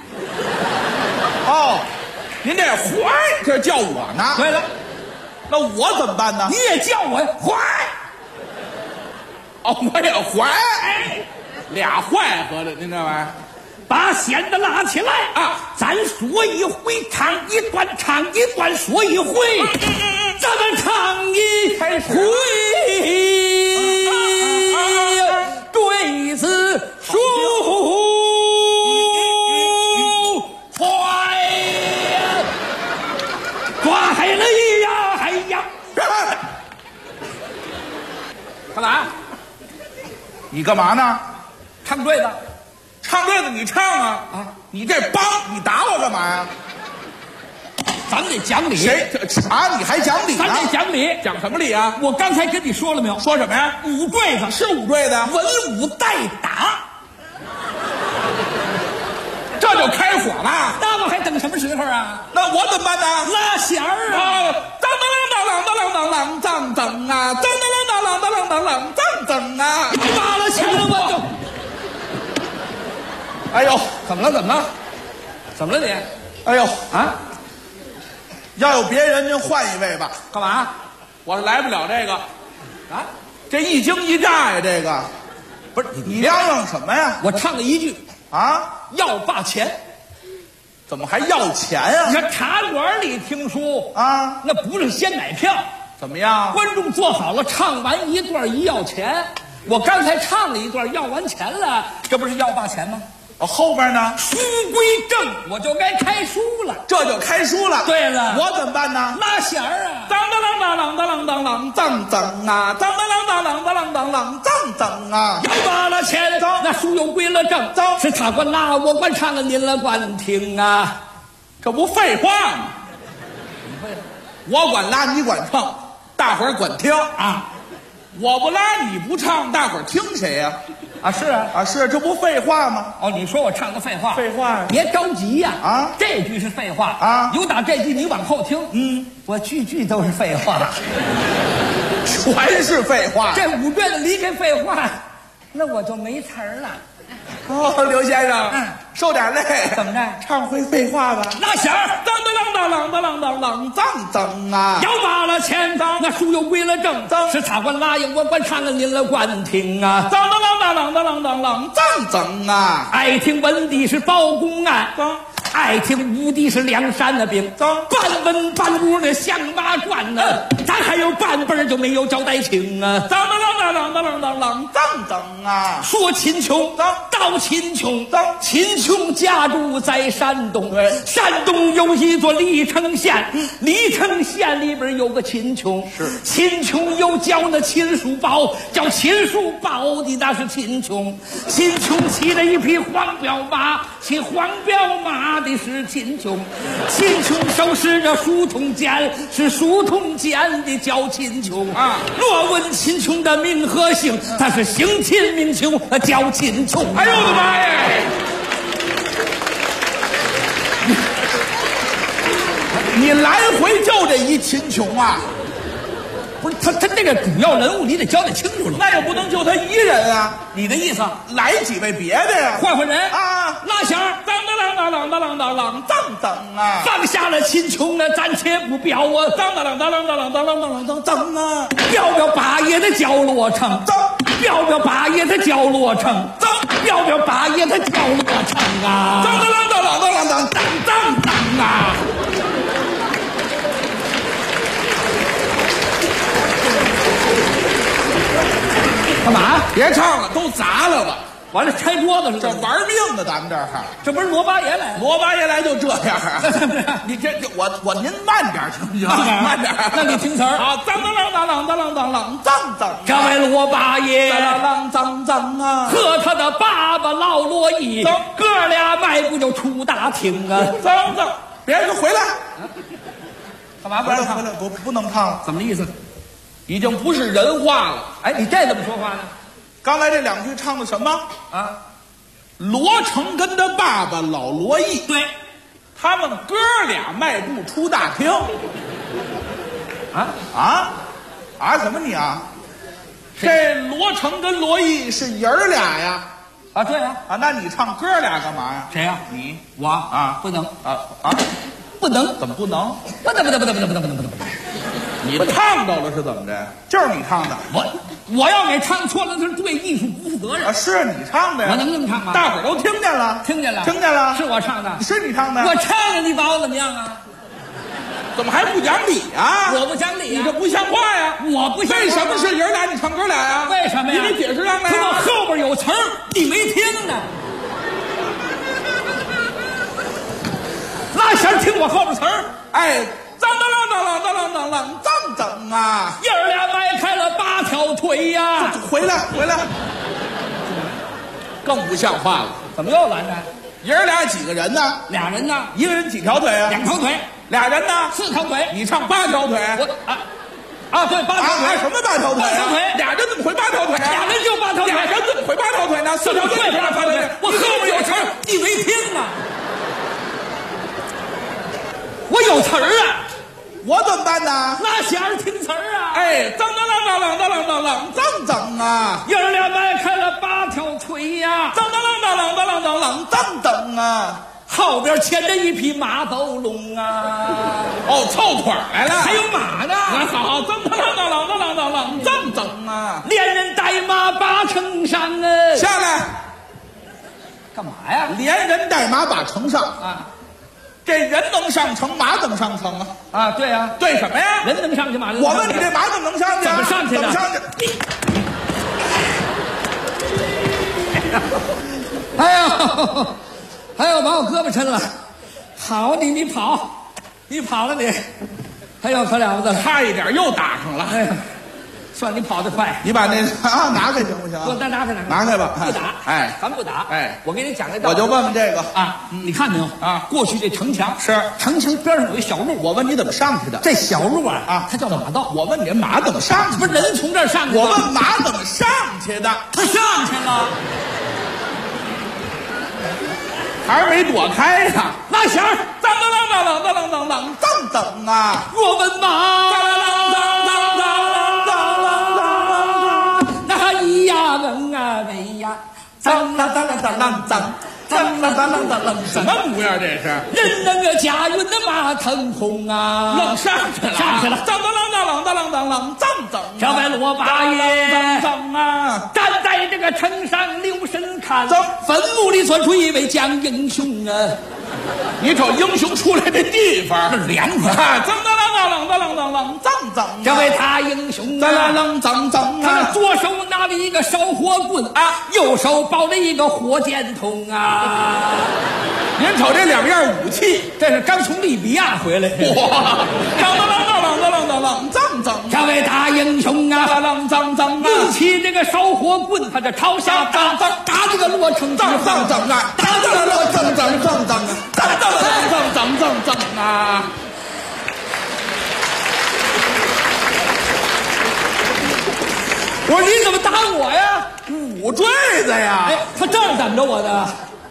S20: 哦，您这坏这叫我呢？
S19: 对了，
S20: 那我怎么办呢？
S19: 你也叫我坏。
S20: 哦，我也坏。俩坏合着，您这玩意儿。
S19: 把弦子拉起来啊！咱说一回，唱一段，唱一段，说一回。咱们唱一回鬼子书。坏呀！坏了呀！哎呀！干嘛？
S20: 你干嘛呢？
S19: 唱对了。
S20: 唱对了，你唱啊！你这梆，你打我干嘛呀？
S19: 咱得讲理。
S20: 谁啊？你还讲理呢？
S19: 咱得讲理。
S20: 讲什么理啊？
S19: 我刚才跟你说了没有？
S20: 说什么呀
S19: 5坠子
S20: 是5坠子，
S19: 文武带打，
S20: 这就开火了。
S19: 那我还等什么时候啊？
S20: 那我怎么办呢？
S19: 拉弦儿啊！
S20: 当当当当当当当当当啊！当当当当当当当当当啊！
S19: 拉了弦了我就。
S20: 哎呦，
S19: 怎么了？怎么了？怎么了你？
S20: 哎呦
S19: 啊！
S20: 要有别人，您换一位吧。
S19: 干嘛？
S20: 我来不了这个。
S19: 啊？
S20: 这一惊一乍呀，这个
S19: 不是
S20: 你嚷嚷什么呀？
S19: 我唱了1句
S20: 啊，
S19: 要把钱。
S20: 怎么还要钱呀？
S19: 你看茶馆里听书
S20: 啊，
S19: 那不是先买票，
S20: 怎么样？
S19: 观众坐好了，唱完一段一要钱。我刚才唱了一段，要完钱了，这不是要把钱吗？
S20: 后边呢？
S19: 书归正，我就该开书了。
S20: 这就开书了。
S19: 对了，
S20: 我怎么办呢？
S19: 拉弦儿啊！
S20: 当当当当当当当当当当啊！当当当当当当当当当当啊！
S19: 要把了钱，那书又归了正，是他管拉，我管唱，您了管听啊！
S20: 这不废话吗？我管拉，你管唱，大伙儿管听
S19: 啊！
S20: 我不拉，你不唱，大伙儿听谁呀？
S19: 啊，是啊，
S20: 啊是，这不废话吗？
S19: 哦，你说我唱的废话？
S20: 废话呀！
S19: 别着急呀！
S20: 啊，
S19: 这句是废话
S20: 啊，
S19: 有打这句你往后听，我句句都是废话，
S20: 全是废话。
S19: 这5遍的离开废话，那我就没词儿了。
S20: 哦，刘先生，受点累，
S19: 怎么着？
S20: 唱回废话吧。
S19: 拉弦儿，
S20: 当当当当当当当当当当啊！
S19: 要把了钱，那书又归了正，是他管拉呀，我管唱，您了管听啊！
S20: 当当当当当当当当当当啊！
S19: 爱听闻的是包公案， 爱听无敌是梁山的兵，半文半武的相马传呢，咱还有半本就没有交代清啊！
S20: 当啊！
S19: 说秦琼，到秦琼，秦琼家住在山东，山东有一座历城县，历城县里边有个秦琼，秦琼有叫那秦叔宝，叫秦叔宝的那是秦琼，秦琼骑了一匹黄骠马，骑黄骠马的是秦琼，秦琼手持着书筒剑，是书筒剑的叫秦琼啊。若问秦琼的名和姓，他是姓秦名琼，叫秦琼。
S20: 哎呦我的妈呀！你来回就这一秦琼啊？
S19: 不是他这个主要人物你得交代清楚了，
S20: 那也不能就他一人啊！
S19: 你的意思
S20: 来几位别的呀？
S19: 换人
S20: 啊！
S19: 拉响，当
S20: 啊！
S19: 放下了秦琼呢，暂且不表啊！当啊！表八爷的角落城，表八爷的角落城，表八爷的角落城啊！当啊！干嘛？
S20: 别唱了，都砸了吧！
S19: 完了，拆桌子是
S20: 这玩命的，咱们这儿
S19: 这不是罗八爷来？
S20: 罗八爷来就这样啊！你这我您慢点行不行？慢点。
S19: 那你听词儿
S20: 啊！当，
S19: 这位罗八爷，
S20: 当啊！
S19: 和他的爸爸老罗毅，哥俩迈步就出大厅啊！
S20: 当，别人就回来。
S19: 干嘛不让唱？
S20: 回来，我不能唱了。
S19: 怎么意思？
S20: 已经不是人话了。
S19: 哎，你这怎么说话呢？
S20: 刚才这两句唱的什么啊？罗成跟他爸爸老罗毅，
S19: 对，
S20: 他们哥俩迈步出大厅。什么你啊？这罗成跟罗毅是爷儿俩呀？
S19: 啊，对呀。
S20: 那你唱哥俩干嘛呀？
S19: 谁呀？
S20: 你
S19: 我啊，不能不能？
S20: 怎么不能？
S19: 不能。
S20: 你唱到了是怎么着？就是你唱的。
S19: 我要给唱错了，那是对艺术不负责任
S20: 啊！是你唱的呀？
S19: 我能这么唱吗？
S20: 大伙儿都听见了，
S19: 听见了，是我唱的，
S20: 是你唱的。
S19: 我唱的，你把我怎么样啊？
S20: 怎么还不讲理啊？
S19: 我不讲理
S20: 你这不像话呀！
S19: 我不像话。
S20: 为什么是爷俩你唱哥俩呀？
S19: 为什么呀？
S20: 你解释让来。
S19: 可我后边有词儿，你没听呢。拉弦听我后边词儿，
S20: 哎。当啊！
S19: 爷儿俩迈开了8条腿呀！
S20: 回来，更不像话了。
S19: 怎么又拦着？
S20: 爷儿俩几个人呢
S19: ？2人呢？
S20: 一个人几条腿啊
S19: ？2条腿。
S20: 俩人呢
S19: ？4条腿。
S20: 你唱8条腿。
S19: 对，8条腿。
S20: 什么8条腿？8
S19: 条腿。
S20: 俩人怎么回8条腿？
S19: 俩人就8条腿。
S20: 俩人怎么回8条腿呢？4条腿。8条腿。
S19: 我后边有词儿，你没听啊？我有词儿啊！
S20: 我怎么办呢？
S19: 拉弦儿听词儿啊！
S20: 哎，当啊！
S19: 爷儿俩迈开了8条腿呀！
S20: 当啊！
S19: 后边牵着一匹马斗龙啊！
S20: 凑腿来了，
S19: 还有马呢！
S20: 好，当啊！
S19: 连人带马把城上啊！
S20: 下来，
S19: 干嘛呀？
S20: 连人带马把城上啊！这人能上城，马怎么上城啊？
S19: 啊，对呀，
S20: 对什么呀？
S19: 人能上去，马能上去。
S20: 我问你，这马怎么能上去？
S19: 怎么上去的？
S20: 怎么上去？
S19: 哎呦，把我胳膊抻了。好，你跑了你。哎呦，可了不得了，
S20: 差一点又打上了。
S19: 哎呀，算你跑得快。
S20: 你把那拿开行不行？
S19: 不，拿
S20: 开吧。
S19: 不打，
S20: 哎，
S19: 咱不打。
S20: 哎，
S19: 我给你讲个道理。
S20: 我就问问这个
S19: 啊，你看没有
S20: 啊？
S19: 过去这城墙
S20: 是
S19: 城墙边上有一小路，
S20: 我问你怎么上去的？
S19: 这小路啊，它叫马道。
S20: 我问你马怎么上去？
S19: 不是人从这儿上去。
S20: 我问马怎么上去的？
S19: 他上去了。
S20: 还是没躲开呀！
S19: 拉弦儿，
S20: 当啊！
S19: 若问马，那一呀问啊喂呀，
S20: 当，什么模样这是？
S19: 人那个驾云的马腾空啊，
S20: 愣上去了，当，
S19: 这位罗八爷
S20: 啊，
S19: 站在这个城上留神看，坟墓里钻出一位蒋英雄啊！
S20: 你瞅英雄出来的地方，
S19: 这凉快，这位大英雄他左手拿了一个烧火棍啊，右手抱着一个火箭筒啊。
S20: 您瞅这两样武器，
S19: 这是刚从利比亚回来。
S20: 哇，
S19: 这位大英雄啊，抡起这个烧火棍，他这朝下打这个罗成之上，打这个罗成啊！我说你怎么打我呀？
S20: 五坠子呀！
S19: 哎，他这样等着我的。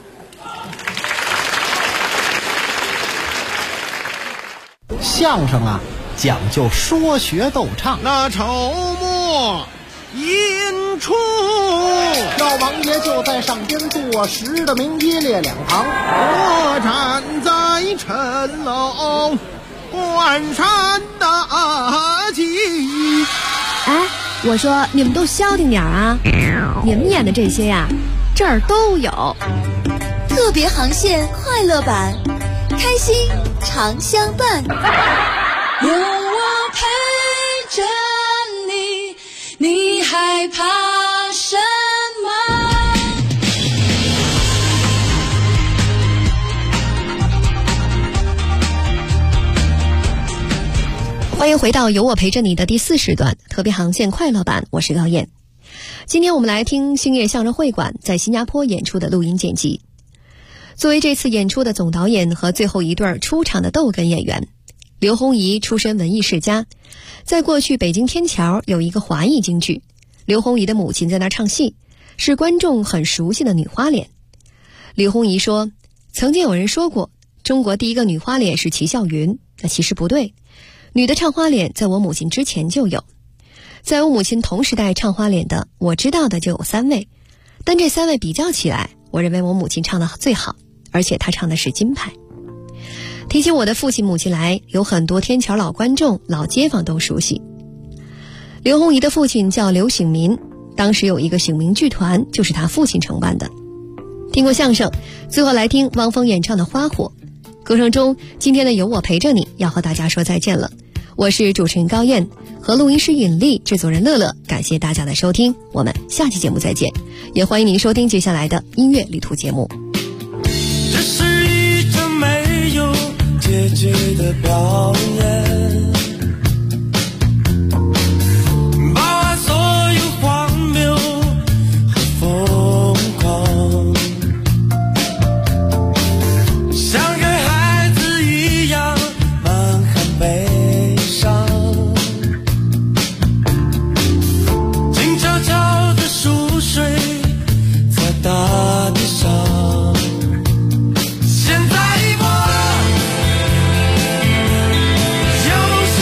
S15: 相声啊，讲究说学逗唱。
S22: 那筹末引出，
S15: 老王爷就在上边坐实的名一列两旁，
S22: 我站在谶楼关山大吉。
S13: 哎，我说你们都消停点啊！你们演的这些呀，这儿都有。
S2: 特别航线快乐版，开心常相伴。
S9: 有我陪着你，你害怕什么？
S13: 欢迎回到有我陪着你的第4时段特别航线快乐版，我是高燕。今天我们来听星夜相声会馆在新加坡演出的录音剪辑。作为这次演出的总导演和最后一对出场的逗哏演员，刘洪怡出身文艺世家，在过去北京天桥有一个华裔京剧，刘洪怡的母亲在那儿唱戏，是观众很熟悉的女花脸。刘洪怡说，曾经有人说过中国第一个女花脸是齐笑云，那其实不对，女的唱花脸在我母亲之前就有。在我母亲同时代唱花脸的，我知道的就有3位，但这3位比较起来，我认为我母亲唱的最好，而且她唱的是金牌。提起我的父亲母亲来，有很多天桥老观众老街坊都熟悉。刘洪怡的父亲叫刘醒民，当时有一个醒民剧团，就是他父亲承办的。听过相声，最后来听汪峰演唱的《花火》。歌声中，今天的有我陪着你要和大家说再见了。我是主持人高燕，和录音师尹丽，制作人乐乐，感谢大家的收听，我们下期节目再见，也欢迎您收听接下来的音乐旅途节目。
S14: 这是一场没有结局的表演，包含所有荒谬和疯狂，像个孩子一样满含悲伤，静悄悄的熟睡在大地上。现在我有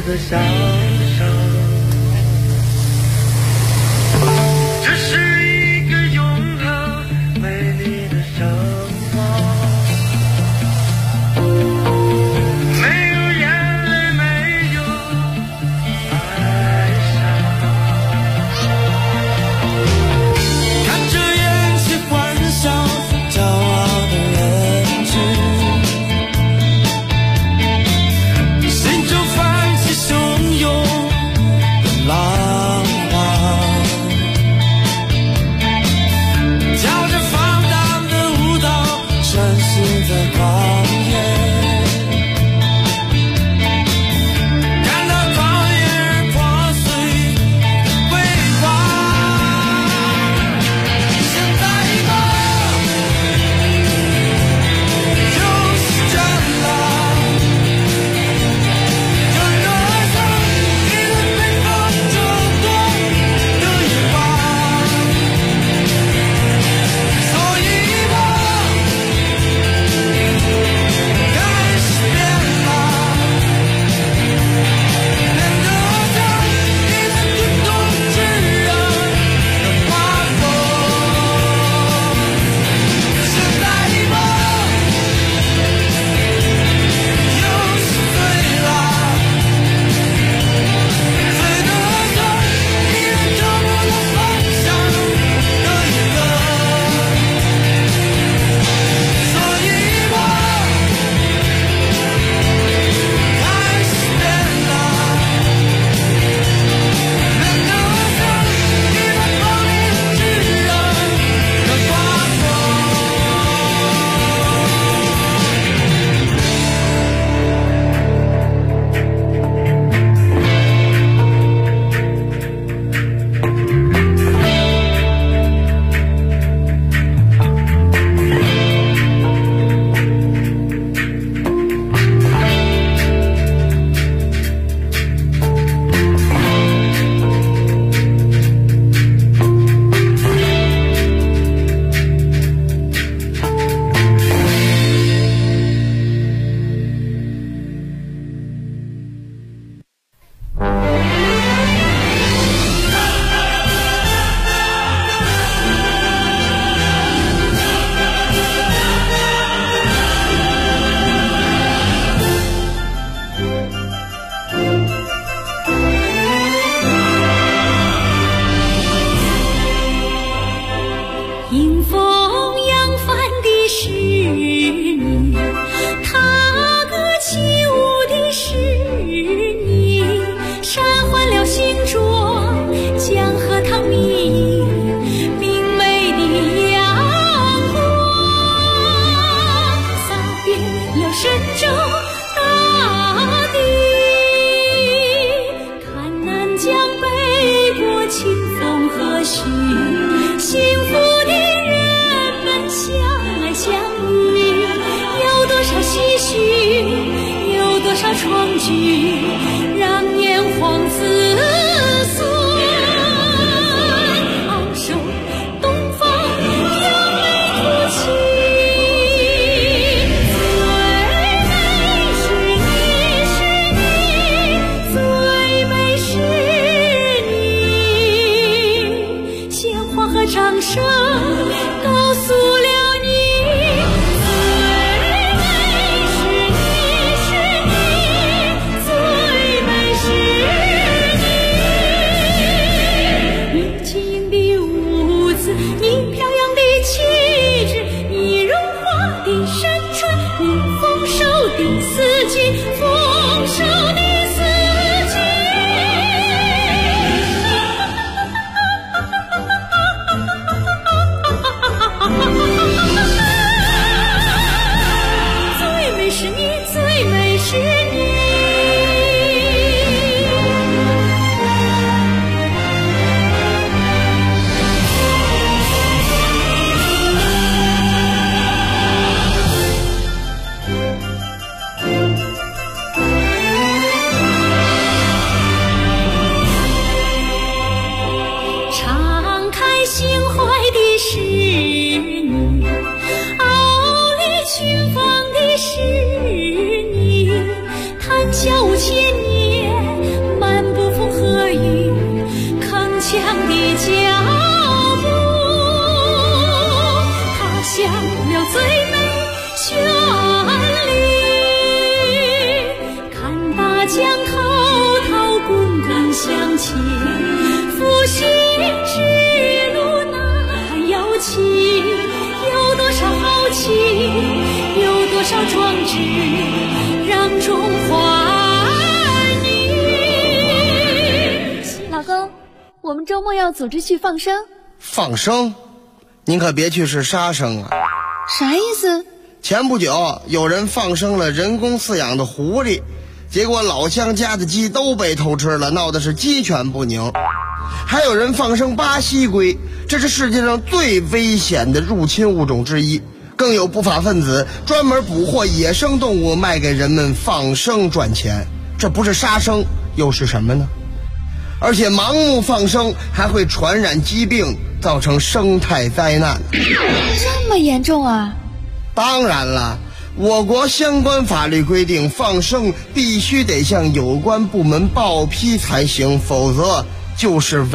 S8: 的笑声。这是一个永恒美丽的生活，没有眼泪，没有哀伤。看着演戏欢笑骄傲的人群，心中泛起汹涌的浪花，跳着放荡的舞蹈，穿行在旷野。看到旷野破碎的辉煌，现在吗？就是这了。这热情已经被风折断的遗忘，所以开始变了，变得像一阵滚动炙热的花风。现在吗？又是醉了，醉得像一人找不到方向的一个，所以开始变了，变得像一把光明炙热的花风。
S9: 迎风扬帆的是你，踏歌起舞的是你，山环了心中江河淌明，明媚的阳光洒遍了神州大地，看南疆北国青松和煦，幸福的人们相爱相依，有多少唏嘘，有多少创举，让炎黄子孙昂首东方扬眉吐气。最美是你，是你，最美是你，鲜花和掌声告诉了你，最美是你，是你，最享了最美绚丽。看大江滔滔滚滚向前，复兴之路呐喊摇旗，有多少豪气，有多少壮志，让中华儿女。
S16: 老公，我们周末要组织去放生。
S22: 放生？您可别去是杀生啊！
S16: 啥意思？
S22: 前不久有人放生了人工饲养的狐狸，结果老乡家的鸡都被偷吃了，闹的是鸡犬不宁。还有人放生巴西龟，这是世界上最危险的入侵物种之一。更有不法分子专门捕获野生动物卖给人们放生赚钱，这不是杀生又是什么呢？而且盲目放生还会传染疾病，造成生态灾难。
S16: 这么严重啊？
S22: 当然了，我国相关法律规定，放生必须得向有关部门报批才行，否则就是